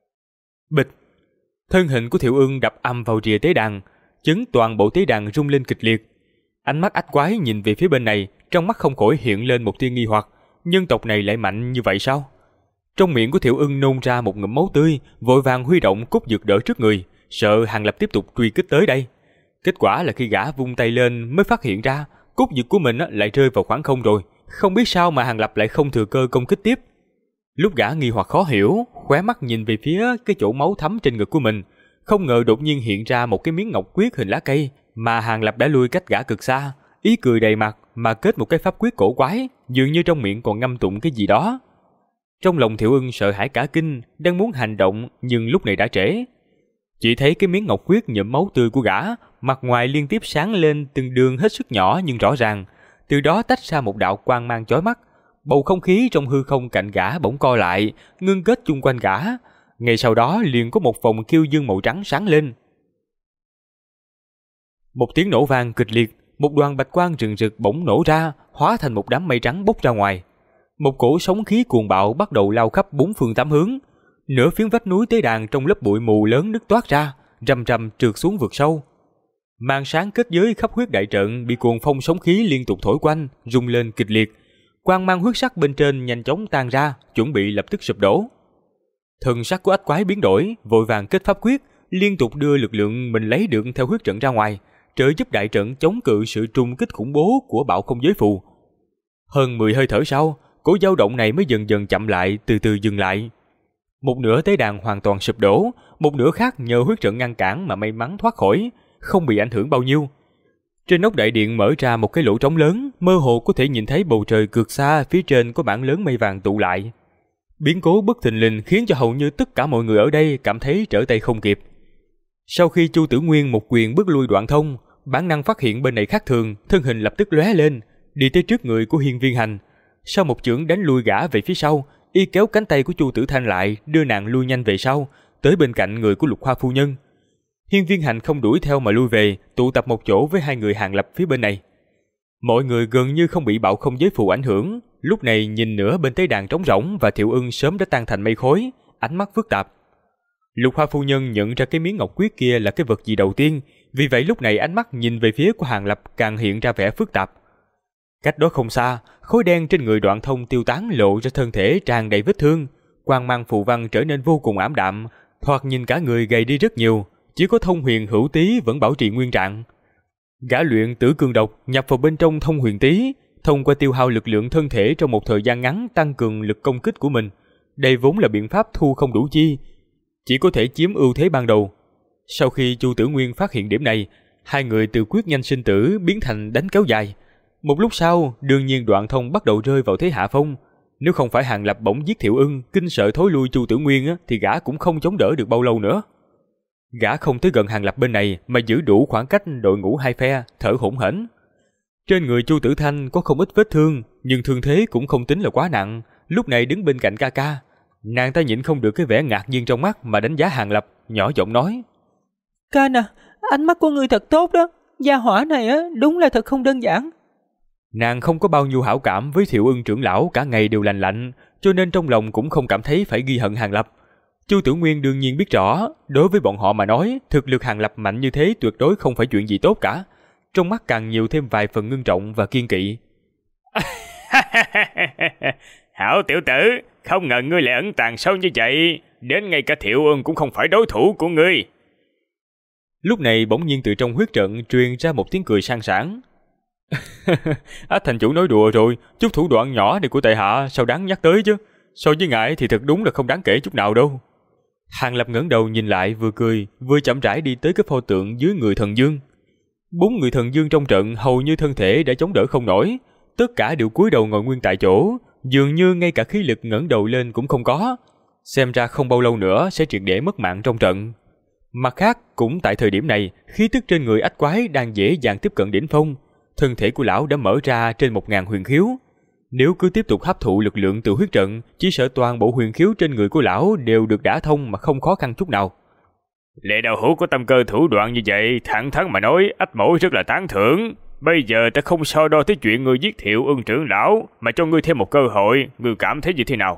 Bịch! Thân hình của Thiệu Ưng đập âm vào rìa tế đàn, chấn toàn bộ tế đàn rung lên kịch liệt. Ánh mắt ách quái nhìn về phía bên này, trong mắt không khỏi hiện lên một tia nghi hoặc, nhân tộc này lại mạnh như vậy sao? Trong miệng của Thiệu Ưng nôn ra một ngụm máu tươi, vội vàng huy động cốt dược đỡ trước người, sợ Hàng Lập tiếp tục truy kích tới đây. Kết quả là khi gã vung tay lên mới phát hiện ra, cốt dược của mình lại rơi vào khoảng không rồi, không biết sao mà Hàng Lập lại không thừa cơ công kích tiếp. Lúc gã nghi hoặc khó hiểu, khóe mắt nhìn về phía cái chỗ máu thấm trên ngực của mình, không ngờ đột nhiên hiện ra một cái miếng ngọc quyết hình lá cây mà Hàng Lập đã lui cách gã cực xa, ý cười đầy mặt mà kết một cái pháp quyết cổ quái, dường như trong miệng còn ngâm tụng cái gì đó. Trong lòng Thiệu Ưng sợ hãi cả kinh, đang muốn hành động nhưng lúc này đã trễ. Chỉ thấy cái miếng ngọc quyết nhuộm máu tươi của gã, mặt ngoài liên tiếp sáng lên từng đường hết sức nhỏ nhưng rõ ràng, từ đó tách ra một đạo quang mang chói mắt. Bầu không khí trong hư không cạnh gã bỗng co lại, ngưng kết chung quanh gã. Ngay sau đó liền có một vòng kiêu dương màu trắng sáng lên. Một tiếng nổ vang kịch liệt, một đoàn bạch quang rừng rực bỗng nổ ra, hóa thành một đám mây trắng bốc ra ngoài. Một cổ sóng khí cuồng bạo bắt đầu lao khắp bốn phương tám hướng. Nửa phiến vách núi tế đàn trong lớp bụi mù lớn nứt toát ra, rầm rầm trượt xuống vực sâu. Màn sáng kết giới khắp huyết đại trận bị cuồng phong sóng khí liên tục thổi quanh, rung lên kịch liệt. Quang mang huyết sắc bên trên nhanh chóng tan ra, chuẩn bị lập tức sụp đổ. Thần sắc của ách quái biến đổi, vội vàng kết pháp quyết, liên tục đưa lực lượng mình lấy được theo huyết trận ra ngoài, trợ giúp đại trận chống cự sự trùng kích khủng bố của bạo không giới phù. Hơn 10 hơi thở sau, cỗ dao động này mới dần dần chậm lại, từ từ dừng lại. Một nửa tế đàn hoàn toàn sụp đổ, một nửa khác nhờ huyết trận ngăn cản mà may mắn thoát khỏi, không bị ảnh hưởng bao nhiêu. Trên nóc đại điện mở ra một cái lỗ trống lớn, mơ hồ có thể nhìn thấy bầu trời cực xa, phía trên có mảng lớn mây vàng tụ lại. Biến cố bất thình lình khiến cho hầu như tất cả mọi người ở đây cảm thấy trở tay không kịp. Sau khi Chu Tử Nguyên một quyền bức lui Đoạn Thông, bản năng phát hiện bên này khác thường, thân hình lập tức lóe lên, đi tới trước người của Hiên Viên Hành. Sau một chưởng đánh lui gã về phía sau, y kéo cánh tay của Chu Tử Thanh lại, đưa nàng lui nhanh về sau, tới bên cạnh người của Lục Hoa phu nhân. Hiên Viên Hành không đuổi theo mà lui về, tụ tập một chỗ với hai người Hàng Lập phía bên này. Mọi người gần như không bị bạo không giới phù ảnh hưởng, lúc này nhìn nửa bên tế đàn trống rỗng và Thiệu Ưng sớm đã tan thành mây khói, ánh mắt phức tạp. Lục Hoa phu nhân nhận ra cái miếng ngọc quyết kia là cái vật gì đầu tiên, vì vậy lúc này ánh mắt nhìn về phía của Hàng Lập càng hiện ra vẻ phức tạp. Cách đó không xa, khối đen trên người Đoạn Thông tiêu tán, lộ ra thân thể tràn đầy vết thương, quang mang phù văn trở nên vô cùng ảm đạm, thoạt nhìn cả người gầy đi rất nhiều, chỉ có Thông Huyền Hữu Tý vẫn bảo trì nguyên trạng. Gã luyện Tử Cương Độc nhập vào bên trong Thông Huyền Tý, thông qua tiêu hao lực lượng thân thể trong một thời gian ngắn tăng cường lực công kích của mình. Đây vốn là biện pháp thu không đủ chi, chỉ có thể chiếm ưu thế ban đầu. Sau khi Chu Tử Nguyên phát hiện điểm này, hai người từ quyết nhanh sinh tử biến thành đánh kéo dài. Một lúc sau, đương nhiên Đoạn Thông bắt đầu rơi vào thế hạ phong. Nếu không phải Hàng Lập bỗng giết Thiệu Ưng, kinh sợ thối lui Chu Tử Nguyên thì gã cũng không chống đỡ được bao lâu nữa. Gã không tới gần Hàng Lập bên này mà giữ đủ khoảng cách đội ngũ hai phe, thở hổn hển. Trên người Chu Tử Thanh có không ít vết thương, nhưng thương thế cũng không tính là quá nặng, lúc này đứng bên cạnh ca ca. Nàng ta nhịn không được cái vẻ ngạc nhiên trong mắt mà đánh giá Hàng Lập, nhỏ giọng nói: Can à, ánh mắt của ngươi thật tốt đó. Gia hỏa này á, đúng là thật không đơn giản. Nàng không có bao nhiêu hảo cảm với Thiệu Ưng trưởng lão, cả ngày đều lành lạnh, cho nên trong lòng cũng không cảm thấy phải ghi hận Hàng Lập. Chu Tử Nguyên đương nhiên biết rõ, đối với bọn họ mà nói, thực lực Hàng Lập mạnh như thế tuyệt đối không phải chuyện gì tốt cả. Trong mắt càng nhiều thêm vài phần ngưng trọng và kiên kỵ. Hảo tiểu tử, không ngờ ngươi lại ẩn tàng sâu như vậy, đến ngay cả Thiệu Ưng cũng không phải đối thủ của ngươi. Lúc này bỗng nhiên từ trong huyết trận truyền ra một tiếng cười sang sảng. Ách thành chủ nói đùa rồi, chút thủ đoạn nhỏ này của tại hạ sao đáng nhắc tới chứ. So với ngài thì thật đúng là không đáng kể chút nào đâu. Hàng Lập ngẩng đầu nhìn lại, vừa cười vừa chậm rãi đi tới cái pho tượng dưới người thần dương. 4 người thần dương trong trận hầu như thân thể đã chống đỡ không nổi, tất cả đều cúi đầu ngồi nguyên tại chỗ, dường như ngay cả khí lực ngẩng đầu lên cũng không có. Xem ra không bao lâu nữa sẽ triệt để mất mạng trong trận. Mặt khác, cũng tại thời điểm này, khí tức trên người ách quái đang dễ dàng tiếp cận đỉnh phong. Thân thể của lão đã mở ra trên 1000 huyền khiếu. Nếu cứ tiếp tục hấp thụ lực lượng từ huyết trận, chỉ sợ toàn bộ huyền khiếu trên người của lão đều được đả thông mà không khó khăn chút nào. Lệ đạo hữu có tâm cơ thủ đoạn như vậy, thẳng thắn mà nói, ách mẫu rất là tán thưởng. Bây giờ ta không so đo tới chuyện ngươi giết Thiệu Ưng trưởng lão, mà cho ngươi thêm một cơ hội, ngươi cảm thấy như thế nào?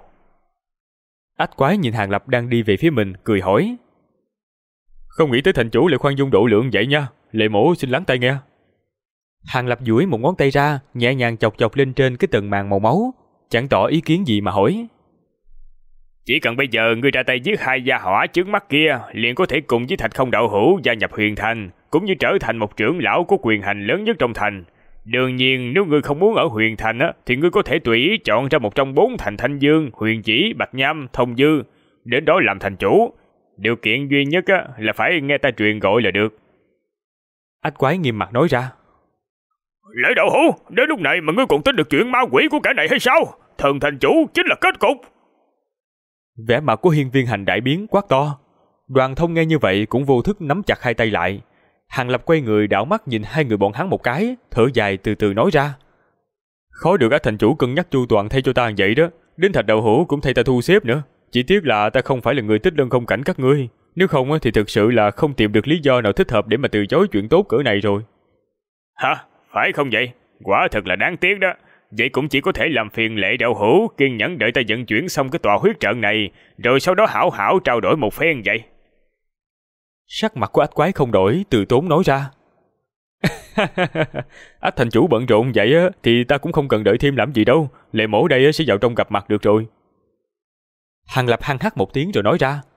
Ách quái nhìn Hàng Lập đang đi về phía mình, cười hỏi: Không nghĩ tới thành chủ lại khoan dung độ lượng vậy nha, Lệ mổ xin lắng tai nghe. Hàng Lập duỗi một ngón tay ra, nhẹ nhàng chọc chọc lên trên cái tầng màn màu máu, chẳng tỏ ý kiến gì mà hỏi: Chỉ cần bây giờ ngươi ra tay giết 2 gia hỏa trước mắt kia, liền có thể cùng với Thạch Không đạo hữu gia nhập Huyền Thành, cũng như trở thành một trưởng lão có quyền hành lớn nhất trong thành. Đương nhiên, nếu ngươi không muốn ở Huyền Thành á, thì ngươi có thể tùy ý chọn ra một trong 4 thành Thanh Dương, Huyền Chỉ, Bạch Nham, Thông Dư, đến đó làm thành chủ. Điều kiện duy nhất á là phải nghe ta truyền gọi là được. Ách quái nghiêm mặt nói ra: Lễ đạo hữu, đến lúc này mà ngươi còn tin được chuyện ma quỷ của kẻ này hay sao? Thần thành chủ chính là kết cục. Vẻ mặt của Hiên Viên Hành đại biến, quát to. Đoàn Thông nghe như vậy cũng vô thức nắm chặt hai tay lại. Hàng Lập quay người đảo mắt nhìn hai người bọn hắn một cái, thở dài từ từ nói ra: Khó được Ách thành chủ cân nhắc chu toàn thay cho ta vậy đó, đến Thạch đạo hữu cũng thay ta thu xếp nữa. Chỉ tiếc là ta không phải là người tích lân không cảnh các ngươi, nếu không thì thực sự là không tìm được lý do nào thích hợp để mà từ chối chuyện tốt cỡ này rồi. Hả? Phải không vậy? Quả thật là đáng tiếc đó. Vậy cũng chỉ có thể làm phiền Lệ đạo hữu kiên nhẫn đợi ta vận chuyển xong cái tòa huyết trận này, rồi sau đó hảo hảo trao đổi một phen vậy. Sắc mặt của Ách quái không đổi, từ tốn nói ra: Ách thành chủ bận rộn vậy á, thì ta cũng không cần đợi thêm làm gì đâu, Lệ mổ đây sẽ vào trong gặp mặt được rồi. Hàng Lập hăng hắc một tiếng rồi nói ra: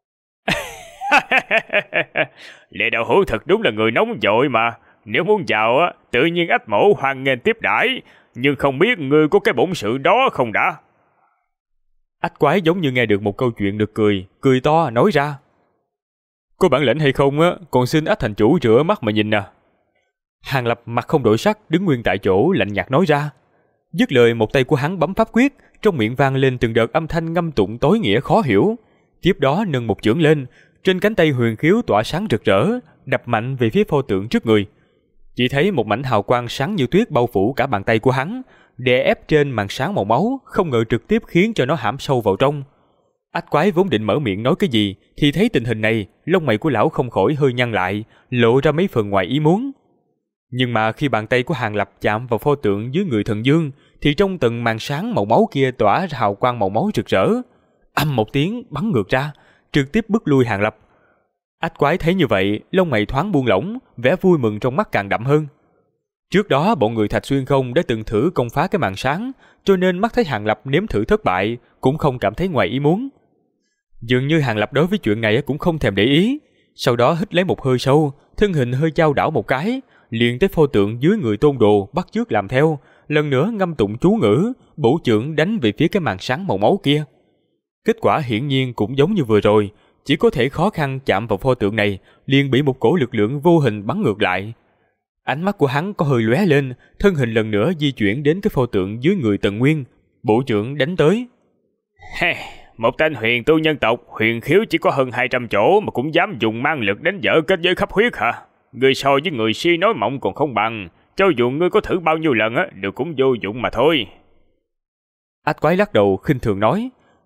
Lệ đạo hữu thật đúng là người nóng vội mà. Nếu muốn vào á, tự nhiên Ách mổ hoan nghênh tiếp đãi, nhưng không biết ngươi có cái bổn sự đó không đã? Ách quái giống như nghe được một câu chuyện được cười, cười to nói ra: Có bản lĩnh hay không á, còn xin Ách thành chủ rửa mắt mà nhìn nè. Hàng Lập mặt không đổi sắc, đứng nguyên tại chỗ lạnh nhạt nói ra. Dứt lời, một tay của hắn bấm pháp quyết, trong miệng vang lên từng đợt âm thanh ngâm tụng tối nghĩa khó hiểu. Tiếp đó nâng một chưởng lên, trên cánh tay huyền khiếu tỏa sáng rực rỡ, đập mạnh về phía pho tượng trước người. Chỉ thấy một mảnh hào quang sáng như tuyết bao phủ cả bàn tay của hắn, đè ép trên màn sáng màu máu, không ngờ trực tiếp khiến cho nó hãm sâu vào trong. Ách quái vốn định mở miệng nói cái gì, thì thấy tình hình này, lông mày của lão không khỏi hơi nhăn lại, lộ ra mấy phần ngoài ý muốn. Nhưng mà khi bàn tay của Hàng Lập chạm vào pho tượng dưới người thần dương, thì trong tầng màn sáng màu máu kia tỏa ra hào quang màu máu rực rỡ, ầm một tiếng bắn ngược ra, trực tiếp bức lui Hàng Lập. Ách quái thấy như vậy, lông mày thoáng buông lỏng, vẻ vui mừng trong mắt càng đậm hơn. Trước đó bọn người Thạch Xuyên Không đã từng thử công phá cái màn sáng, cho nên mắt thấy Hàng Lập nếm thử thất bại, cũng không cảm thấy ngoài ý muốn. Dường như Hàng Lập đối với chuyện này cũng không thèm để ý, sau đó hít lấy một hơi sâu, thân hình hơi chao đảo một cái, liền tới pho tượng dưới người Tôn Đồ bắt chước làm theo, lần nữa ngâm tụng chú ngữ, bổ chưởng đánh về phía cái màn sáng màu máu kia. Kết quả hiển nhiên cũng giống như vừa rồi, chỉ có thể khó khăn chạm vào pho tượng này, liền bị một cổ lực lượng vô hình bắn ngược lại. Ánh mắt của hắn có hơi lóe lên, thân hình lần nữa di chuyển đến cái pho tượng dưới người Tần Nguyên, bổ chưởng đánh tới. Một tên huyền tu nhân tộc, huyền khiếu chỉ có hơn 200 chỗ mà cũng dám dùng mang lực đánh vỡ kết giới khắp huyết hả? Ngươi so với người si nói mộng còn không bằng, cho dù ngươi có thử bao nhiêu lần á, đều cũng vô dụng mà thôi. Ách quái lắc đầu khinh thường nói,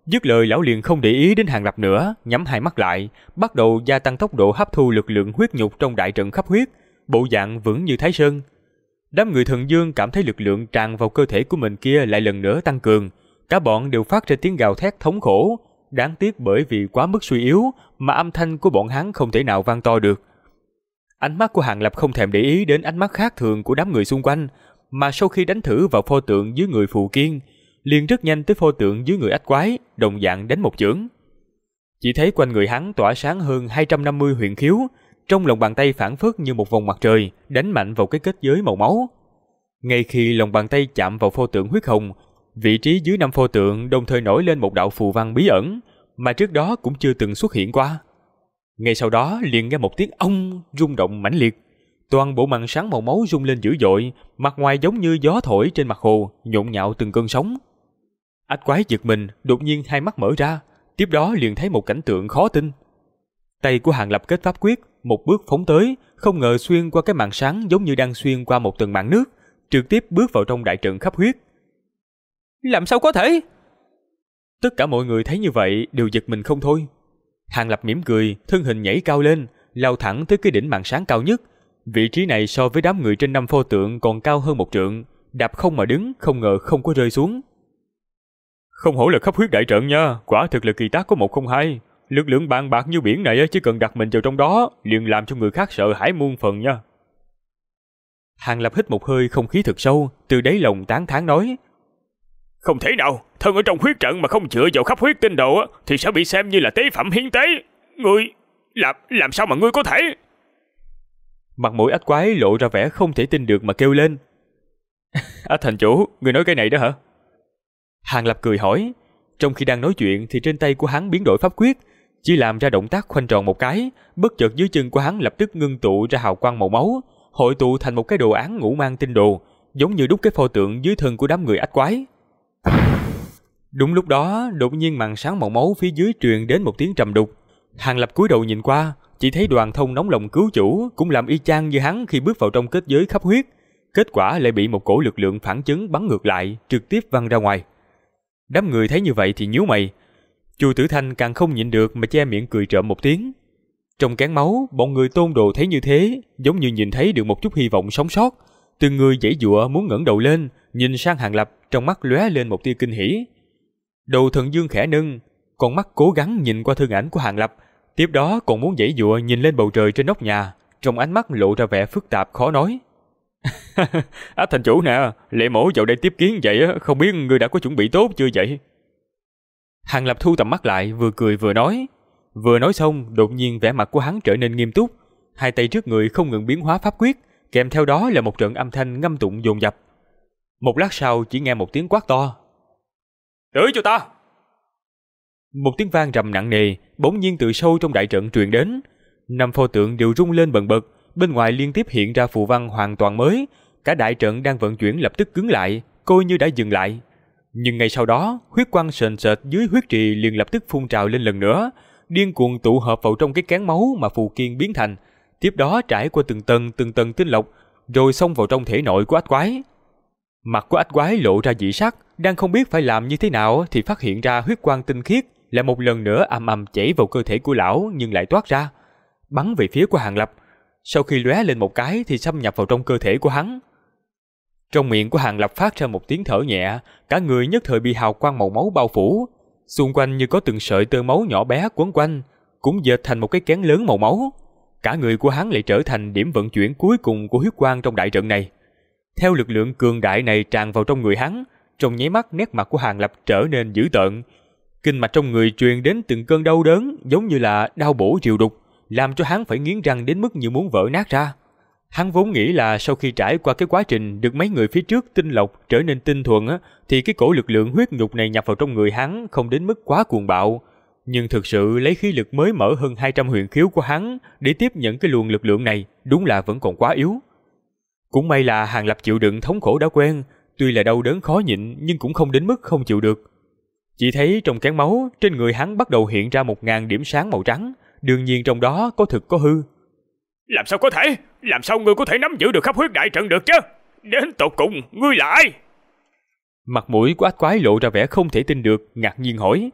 Dứt lời, lão liền không để ý đến Hàng Lập nữa, nhắm hai mắt lại, bắt đầu gia tăng tốc độ hấp thu lực lượng huyết nhục trong đại trận khắp huyết, bộ dạng vững như Thái Sơn. Đám người Thần Dương cảm thấy lực lượng tràn vào cơ thể của mình kia lại lần nữa tăng cường, cả bọn đều phát ra tiếng gào thét thống khổ. Đáng tiếc bởi vì quá mức suy yếu mà âm thanh của bọn hắn không thể nào vang to được. Ánh mắt của Hàng Lập không thèm để ý đến ánh mắt khác thường của đám người xung quanh, mà sau khi đánh thử vào pho tượng dưới người Phù Kiên, liền rất nhanh tới pho tượng dưới người Ách Quái, đồng dạng đánh một chưởng. Chỉ thấy quanh người hắn tỏa sáng hơn 250 huyền khiếu, trong lòng bàn tay phảng phất như một vòng mặt trời, đánh mạnh vào cái kết giới màu máu. Ngay khi lòng bàn tay chạm vào pho tượng huyết hồng, vị trí dưới 5 pho tượng đồng thời nổi lên một đạo phù văn bí ẩn, mà trước đó cũng chưa từng xuất hiện qua. Ngay sau đó liền nghe một tiếng ong rung động mãnh liệt, toàn bộ màn sáng màu máu rung lên dữ dội, mặt ngoài giống như gió thổi trên mặt hồ, nhộn nhạo từng cơn sóng. Ách Quái giật mình, đột nhiên hai mắt mở ra, tiếp đó liền thấy một cảnh tượng khó tin. Tay của Hàng Lập kết pháp quyết, một bước phóng tới, không ngờ xuyên qua cái màn sáng giống như đang xuyên qua một tầng màn nước, trực tiếp bước vào trong đại trận khắp huyết. Làm sao có thể? Tất cả mọi người thấy như vậy đều giật mình không thôi. Hàng Lập mỉm cười, thân hình nhảy cao lên, lao thẳng tới cái đỉnh màn sáng cao nhất. Vị trí này so với đám người trên 5 pho tượng còn cao hơn 1 trượng, đạp không mà đứng, không ngờ không có rơi xuống. Không hổ là khắp huyết đại trận nha, quả thực là kỳ tác có 102. Lực lượng bàn bạc như biển này chỉ cần đặt mình vào trong đó, liền làm cho người khác sợ hãi muôn phần nha. Hàng Lập hít một hơi không khí thật sâu, từ đáy lòng tán thán nói: Không thể nào, thân ở trong huyết trận mà không dựa vào khắp huyết tinh đồ thì sẽ bị xem như là tế phẩm hiến tế. Ngươi làm sao mà ngươi có thể? Mặt mũi Ách Quái lộ ra vẻ không thể tin được mà kêu lên: Thành chủ, ngươi nói cái này đó hả? Hàng Lập cười hỏi. Trong khi đang nói chuyện thì trên tay của hắn biến đổi pháp quyết, chỉ làm ra động tác khoanh tròn một cái, bất chợt dưới chân của hắn lập tức ngưng tụ ra hào quang màu máu, hội tụ thành một cái đồ án ngũ mang tinh đồ, giống như đúc cái pho tượng dưới thân của đám người Ách Quái. Đúng lúc đó, đột nhiên màn sáng màu máu phía dưới truyền đến một tiếng trầm đục. Hàng Lập cúi đầu nhìn qua, chỉ thấy Đoàn Thông nóng lòng cứu chủ, cũng làm y chang như hắn khi bước vào trong kết giới khắp huyết. Kết quả lại bị một cổ lực lượng phản chấn bắn ngược lại, trực tiếp văng ra ngoài. Đám người thấy như vậy thì nhíu mày. Chu Tử Thanh càng không nhịn được mà che miệng cười trộm một tiếng. Trong cán máu, bọn người Tôn Đồ thấy như thế, giống như nhìn thấy được một chút hy vọng sống sót. Từng người giãy giụa muốn ngẩng đầu lên, nhìn sang Hàng Lập, trong mắt lóe lên một tia kinh hỉ. Đầu Thần Dương khẽ nâng, con mắt cố gắng nhìn qua thân ảnh của Hàng Lập, tiếp đó còn muốn giãy giụa nhìn lên bầu trời trên nóc nhà, trong ánh mắt lộ ra vẻ phức tạp khó nói. Thành chủ nè, Lệ Mổ vào đây tiếp kiến vậy không biết ngươi đã có chuẩn bị tốt chưa vậy? Hàng Lập thu tầm mắt lại, vừa cười vừa nói. Vừa nói xong, đột nhiên vẻ mặt của hắn trở nên nghiêm túc, hai tay trước người không ngừng biến hóa pháp quyết, kèm theo đó là một trận âm thanh ngâm tụng dồn dập. Một lát sau chỉ nghe một tiếng quát to: Tới cho ta! Một tiếng vang trầm nặng nề bỗng nhiên từ sâu trong đại trận truyền đến. 5 pho tượng đều rung lên bần bật, bên ngoài liên tiếp hiện ra phù văn hoàn toàn mới, cả đại trận đang vận chuyển lập tức cứng lại, coi như đã dừng lại. Nhưng ngay sau đó, huyết quang sền sệt dưới huyết trì liền lập tức phun trào lên lần nữa, điên cuồng tụ hợp vào trong cái cán máu mà Phù Kiên biến thành, tiếp đó trải qua từng tầng tinh lọc, rồi xông vào trong thể nội của Ách Quái. Mặt của Ách Quái lộ ra dị sắc, đang không biết phải làm như thế nào thì phát hiện ra huyết quang tinh khiết lại một lần nữa ầm ầm chảy vào cơ thể của lão, nhưng lại toát ra, bắn về phía của Hàng Lập. Sau khi lóe lên một cái thì xâm nhập vào trong cơ thể của hắn. Trong miệng của Hàng Lập phát ra một tiếng thở nhẹ, cả người nhất thời bị hào quang màu máu bao phủ, xung quanh như có từng sợi tơ máu nhỏ bé quấn quanh, cũng dệt thành một cái kén lớn màu máu. Cả người của hắn lại trở thành điểm vận chuyển cuối cùng của huyết quang trong đại trận này. Theo lực lượng cường đại này tràn vào trong người hắn, trong nháy mắt nét mặt của Hàng Lập trở nên dữ tợn. Kinh mạch trong người truyền đến từng cơn đau đớn, giống như là đau bổ triều đục, làm cho hắn phải nghiến răng đến mức như muốn vỡ nát ra. Hắn vốn nghĩ là sau khi trải qua cái quá trình được mấy người phía trước tinh lọc trở nên tinh thuần thì cái cổ lực lượng huyết nhục này nhập vào trong người hắn không đến mức quá cuồng bạo. Nhưng thực sự lấy khí lực mới mở hơn 200 huyền khiếu của hắn để tiếp nhận cái luồng lực lượng này đúng là vẫn còn quá yếu. Cũng may là Hàng Lập chịu đựng thống khổ đã quen, tuy là đau đớn khó nhịn nhưng cũng không đến mức không chịu được. Chỉ thấy trong cán máu trên người hắn bắt đầu hiện ra 1000 điểm sáng màu trắng, đương nhiên trong đó có thực có hư. Làm sao có thể? Làm sao ngươi có thể nắm giữ được khắp huyết đại trận được chứ? Đến tột cùng, ngươi là ai? Mặt mũi của Ách Quái lộ ra vẻ không thể tin được, ngạc nhiên hỏi.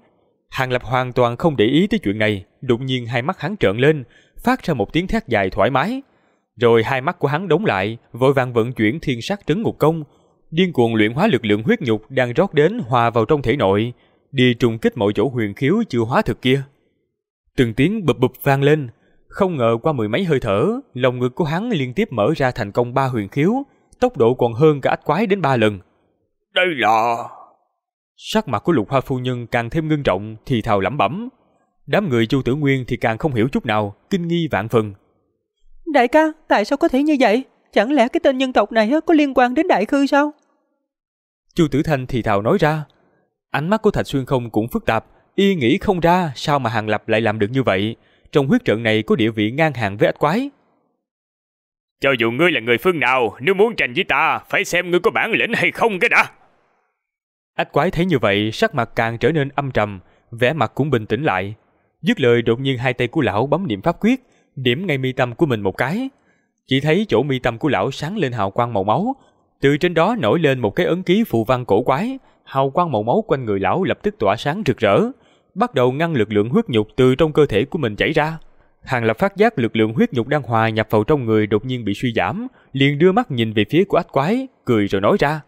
Hàng Lập hoàn toàn không để ý tới chuyện này, đột nhiên hai mắt hắn trợn lên, phát ra một tiếng thét dài thoải mái. Rồi hai mắt của hắn đóng lại, vội vàng vận chuyển thiên sát trấn ngục công, điên cuồng luyện hóa lực lượng huyết nhục đang rót đến hòa vào trong thể nội, đi trùng kích mọi chỗ huyền khiếu chưa hóa thực kia. Từng tiếng bụp bụp vang lên, không ngờ qua mười mấy hơi thở, lồng ngực của hắn liên tiếp mở ra thành công 3 huyền khiếu, tốc độ còn hơn cả ách quái đến 3 lần. Đây là... Sắc mặt của Lục Hoa phu nhân càng thêm ngưng trọng, thì thào lẩm bẩm. Đám người Chu Tử Nguyên thì càng không hiểu chút nào, kinh nghi vạn phần. Đại ca, tại sao có thể như vậy? Chẳng lẽ cái tên nhân tộc này có liên quan đến Đại Khư sao? Chu Tử Thanh thì thào nói ra. Ánh mắt của Thạch Xuyên Không cũng phức tạp, y nghĩ không ra sao mà Hàng Lập lại làm được như vậy. Trong huyết trận này có địa vị ngang hàng với ách quái. Cho dù ngươi là người phương nào, nếu muốn tranh với ta, phải xem ngươi có bản lĩnh hay không cái đã. Ách quái thấy như vậy, sắc mặt càng trở nên âm trầm, vẻ mặt cũng bình tĩnh lại. Dứt lời đột nhiên hai tay của lão bấm niệm pháp quyết, điểm ngay mi tâm của mình một cái. Chỉ thấy chỗ mi tâm của lão sáng lên hào quang màu máu, từ trên đó nổi lên một cái ấn ký phù văn cổ quái, hào quang màu máu quanh người lão lập tức tỏa sáng rực rỡ, bắt đầu ngăn lực lượng huyết nhục từ trong cơ thể của mình chảy ra. Hàng Lập phát giác lực lượng huyết nhục đang hòa nhập vào trong người đột nhiên bị suy giảm, liền đưa mắt nhìn về phía của ách quái, cười rồi nói ra.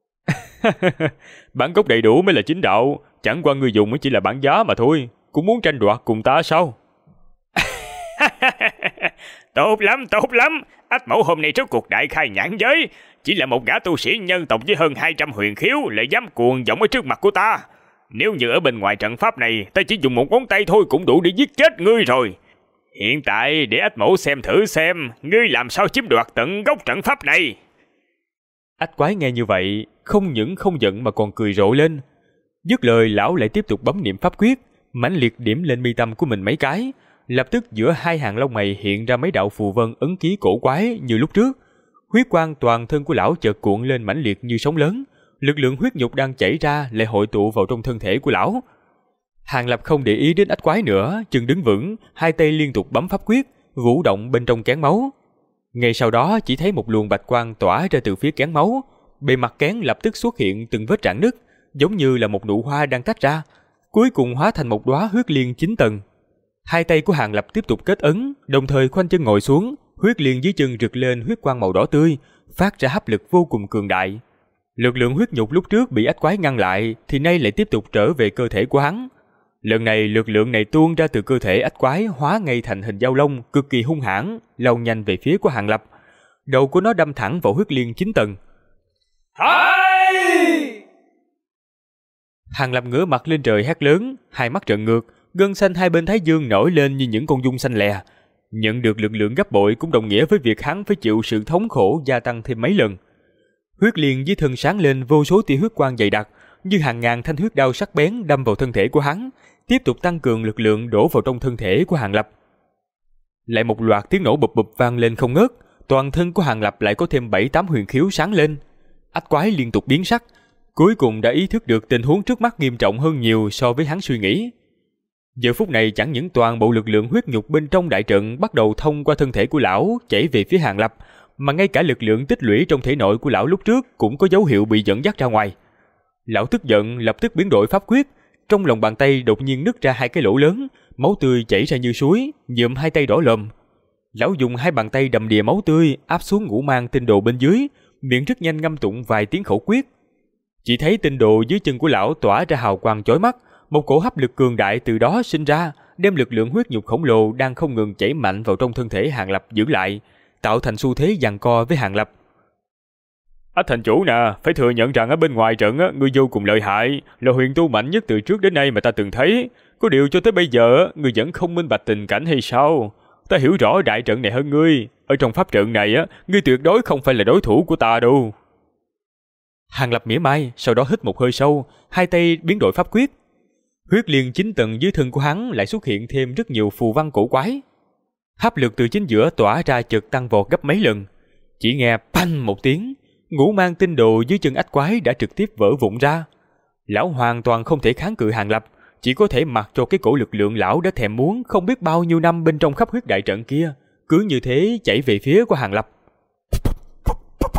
Bản gốc đầy đủ mới là chính đạo, chẳng qua người dùng mới chỉ là bản giá mà thôi, cũng muốn tranh đoạt cùng ta sao? Tốt lắm, Ách Mẫu hôm nay trước cuộc đại khai nhãn giới, chỉ là một gã tu sĩ nhân tộc với hơn 200 huyền khiếu lại dám cuồng vọng ở trước mặt của ta. Nếu như ở bên ngoài trận pháp này, ta chỉ dùng một ngón tay thôi cũng đủ để giết chết ngươi rồi. Hiện tại để Ách Mẫu xem thử xem, ngươi làm sao chiếm đoạt tận gốc trận pháp này. Ách quái nghe như vậy, không những không giận mà còn cười rộ lên. Dứt lời lão lại tiếp tục bấm niệm pháp quyết, mãnh liệt điểm lên mi tâm của mình mấy cái. Lập tức giữa hai hàng lông mày hiện ra mấy đạo phù vân ấn ký cổ quái như lúc trước. Huyết quang toàn thân của lão chợt cuộn lên mãnh liệt như sóng lớn, lực lượng huyết nhục đang chảy ra lại hội tụ vào trong thân thể của lão. Hàng Lập không để ý đến ách quái nữa, chân đứng vững, hai tay liên tục bấm pháp quyết, vũ động bên trong kén máu. Ngay sau đó chỉ thấy một luồng bạch quang tỏa ra từ phía kén máu, bề mặt kén lập tức xuất hiện từng vết rạn nứt, giống như là một nụ hoa đang tách ra, cuối cùng hóa thành một đóa huyết liên 9 tầng. Hai tay của Hàng Lập tiếp tục kết ấn, đồng thời khoanh chân ngồi xuống, huyết liên dưới chân rực lên huyết quang màu đỏ tươi, phát ra hấp lực vô cùng cường đại. Lực lượng huyết nhục lúc trước bị ách quái ngăn lại, thì nay lại tiếp tục trở về cơ thể của hắn. Lần này lực lượng này tuôn ra từ cơ thể ách quái hóa ngay thành hình dao long, cực kỳ hung hãn, lao nhanh về phía của Hàng Lập. Đầu của nó đâm thẳng vào huyết liên 9 tầng. Hàng Lập ngửa mặt lên trời hét lớn, hai mắt trợn ngược, gân xanh hai bên thái dương nổi lên như những con giun xanh lè. Nhận được lực lượng gấp bội cũng đồng nghĩa với việc hắn phải chịu sự thống khổ gia tăng thêm mấy lần. Huyết liên dưới thân sáng lên vô số tia huyết quang dày đặc, như hàng ngàn thanh huyết đao sắc bén đâm vào thân thể của hắn, tiếp tục tăng cường lực lượng đổ vào trong thân thể của Hàng Lập. Lại một loạt tiếng nổ bụp bụp vang lên không ngớt, toàn thân của Hàng Lập lại có thêm 7-8 huyền khiếu sáng lên. Ách quái liên tục biến sắc, cuối cùng đã ý thức được tình huống trước mắt nghiêm trọng hơn nhiều so với hắn suy nghĩ. Giờ phút này chẳng những toàn bộ lực lượng huyết nhục bên trong đại trận bắt đầu thông qua thân thể của lão chảy về phía Hàng Lập, mà ngay cả lực lượng tích lũy trong thể nội của lão lúc trước cũng có dấu hiệu bị dẫn dắt ra ngoài. Lão tức giận lập tức biến đổi pháp quyết, trong lòng bàn tay đột nhiên nứt ra hai cái lỗ lớn, máu tươi chảy ra như suối, nhuộm hai tay đỏ lòm. Lão dùng hai bàn tay đầm đìa máu tươi áp xuống ngũ mang tinh đồ bên dưới, miệng rất nhanh ngâm tụng vài tiếng khẩu quyết. Chỉ thấy tinh đồ dưới chân của lão tỏa ra hào quang chói mắt, một cổ hấp lực cường đại từ đó sinh ra, đem lực lượng huyết nhục khổng lồ đang không ngừng chảy mạnh vào trong thân thể Hàng Lập giữ lại, tạo thành xu thế giằng co với Hàng Lập. Ách thành chủ nè, phải thừa nhận rằng ở bên ngoài trận ngươi vô cùng lợi hại, là huyền tu mạnh nhất từ trước đến nay mà ta từng thấy. Có điều cho tới bây giờ ngươi vẫn không minh bạch tình cảnh hay sao? Ta hiểu rõ đại trận này hơn ngươi, ở trong pháp trận này ngươi tuyệt đối không phải là đối thủ của ta đâu. Hàng Lập mỉa mai, sau đó hít một hơi sâu, hai tay biến đổi pháp quyết. Huyết liên 9 tầng dưới thân của hắn lại xuất hiện thêm rất nhiều phù văn cổ quái. Hấp lực từ chính giữa tỏa ra chợt tăng vọt gấp mấy lần. Chỉ nghe panh một tiếng, ngũ mang tinh đồ dưới chân ách quái đã trực tiếp vỡ vụn ra. Lão hoàn toàn không thể kháng cự Hàng Lập, chỉ có thể mặc cho cái cổ lực lượng lão đã thèm muốn không biết bao nhiêu năm bên trong khắp huyết đại trận kia, cứ như thế chảy về phía của Hàng Lập.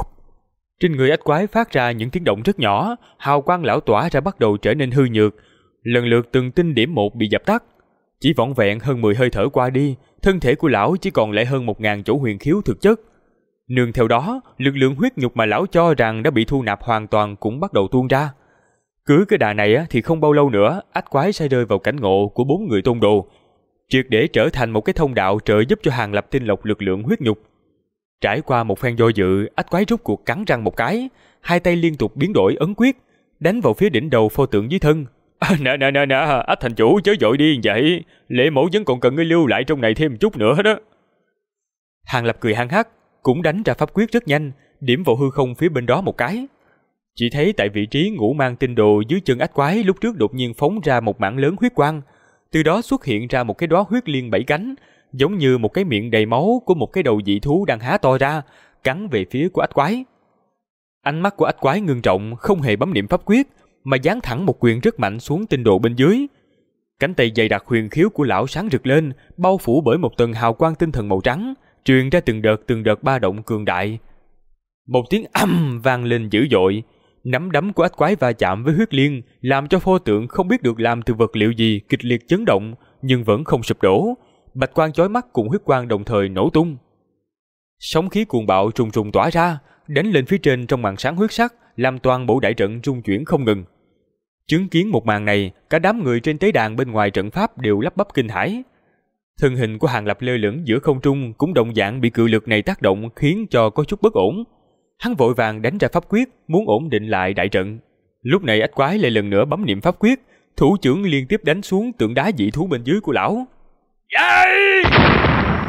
Trên người ách quái phát ra những tiếng động rất nhỏ, hào quang lão tỏa ra bắt đầu trở nên hư nhược. lần lượt từng tinh điểm một bị dập tắt. Chỉ vỏn vẹn hơn 10 hơi thở qua đi, thân thể của lão chỉ còn lại hơn 1000 chỗ huyền khiếu thực chất. Nương theo đó, lực lượng huyết nhục mà lão cho rằng đã bị thu nạp hoàn toàn cũng bắt đầu tuôn ra. Cứ cái đà này thì không bao lâu nữa, ách quái sẽ rơi vào cảnh ngộ của 4 người tôn đồ, triệt để trở thành một cái thông đạo trợ giúp cho Hàng Lập tinh lọc lực lượng huyết nhục. Trải qua một phen do dự, ách quái rút cuộc cắn răng một cái, hai tay liên tục biến đổi ấn quyết, đánh vào phía đỉnh đầu pho tượng dưới thân. Nè, ách thành chủ chớ vội đi vậy, lễ mẫu vẫn còn cần ngươi lưu lại trong này thêm chút nữa đó. Hàng Lập cười hăng hắc, cũng đánh ra pháp quyết rất nhanh, điểm vào hư không phía bên đó một cái. Chỉ thấy tại vị trí ngũ mang tinh đồ dưới chân ách quái lúc trước đột nhiên phóng ra một mảng lớn huyết quang, từ đó xuất hiện ra một cái đóa huyết liên 7 cánh, giống như một cái miệng đầy máu của một cái đầu dị thú đang há to ra, cắn về phía của ách quái. Ánh mắt của ách quái ngưng trọng, không hề bấm niệm pháp quyết, mà giáng thẳng một quyền rất mạnh xuống tinh đồ bên dưới. Cánh tay dày đặc huyền khiếu của lão sáng rực lên, bao phủ bởi một tầng hào quang tinh thần màu trắng, truyền ra từng đợt ba động cường đại. Một tiếng âm vang lên dữ dội, nắm đấm của ách quái va chạm với huyết liên, làm cho pho tượng không biết được làm từ vật liệu gì kịch liệt chấn động, nhưng vẫn không sụp đổ. Bạch quang chói mắt cùng huyết quang đồng thời nổ tung. Sóng khí cuồng bạo trùng trùng tỏa ra, đánh lên phía trên trong màn sáng huyết sắc, làm toàn bộ đại trận rung chuyển không ngừng. Chứng kiến một màn này, cả đám người trên tế đàn bên ngoài trận pháp đều lắp bắp kinh hãi. Thân hình của Hàng Lập lơ lửng giữa không trung cũng đồng dạng bị cự lực này tác động, khiến cho có chút bất ổn. Hắn vội vàng đánh ra pháp quyết, muốn ổn định lại đại trận. Lúc này ách quái lại lần nữa bấm niệm pháp quyết, thủ chưởng liên tiếp đánh xuống tượng đá dị thú bên dưới của lão.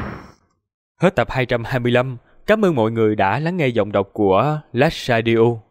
Hết tập 225. Cảm ơn mọi người đã lắng nghe giọng đọc của Last Radio.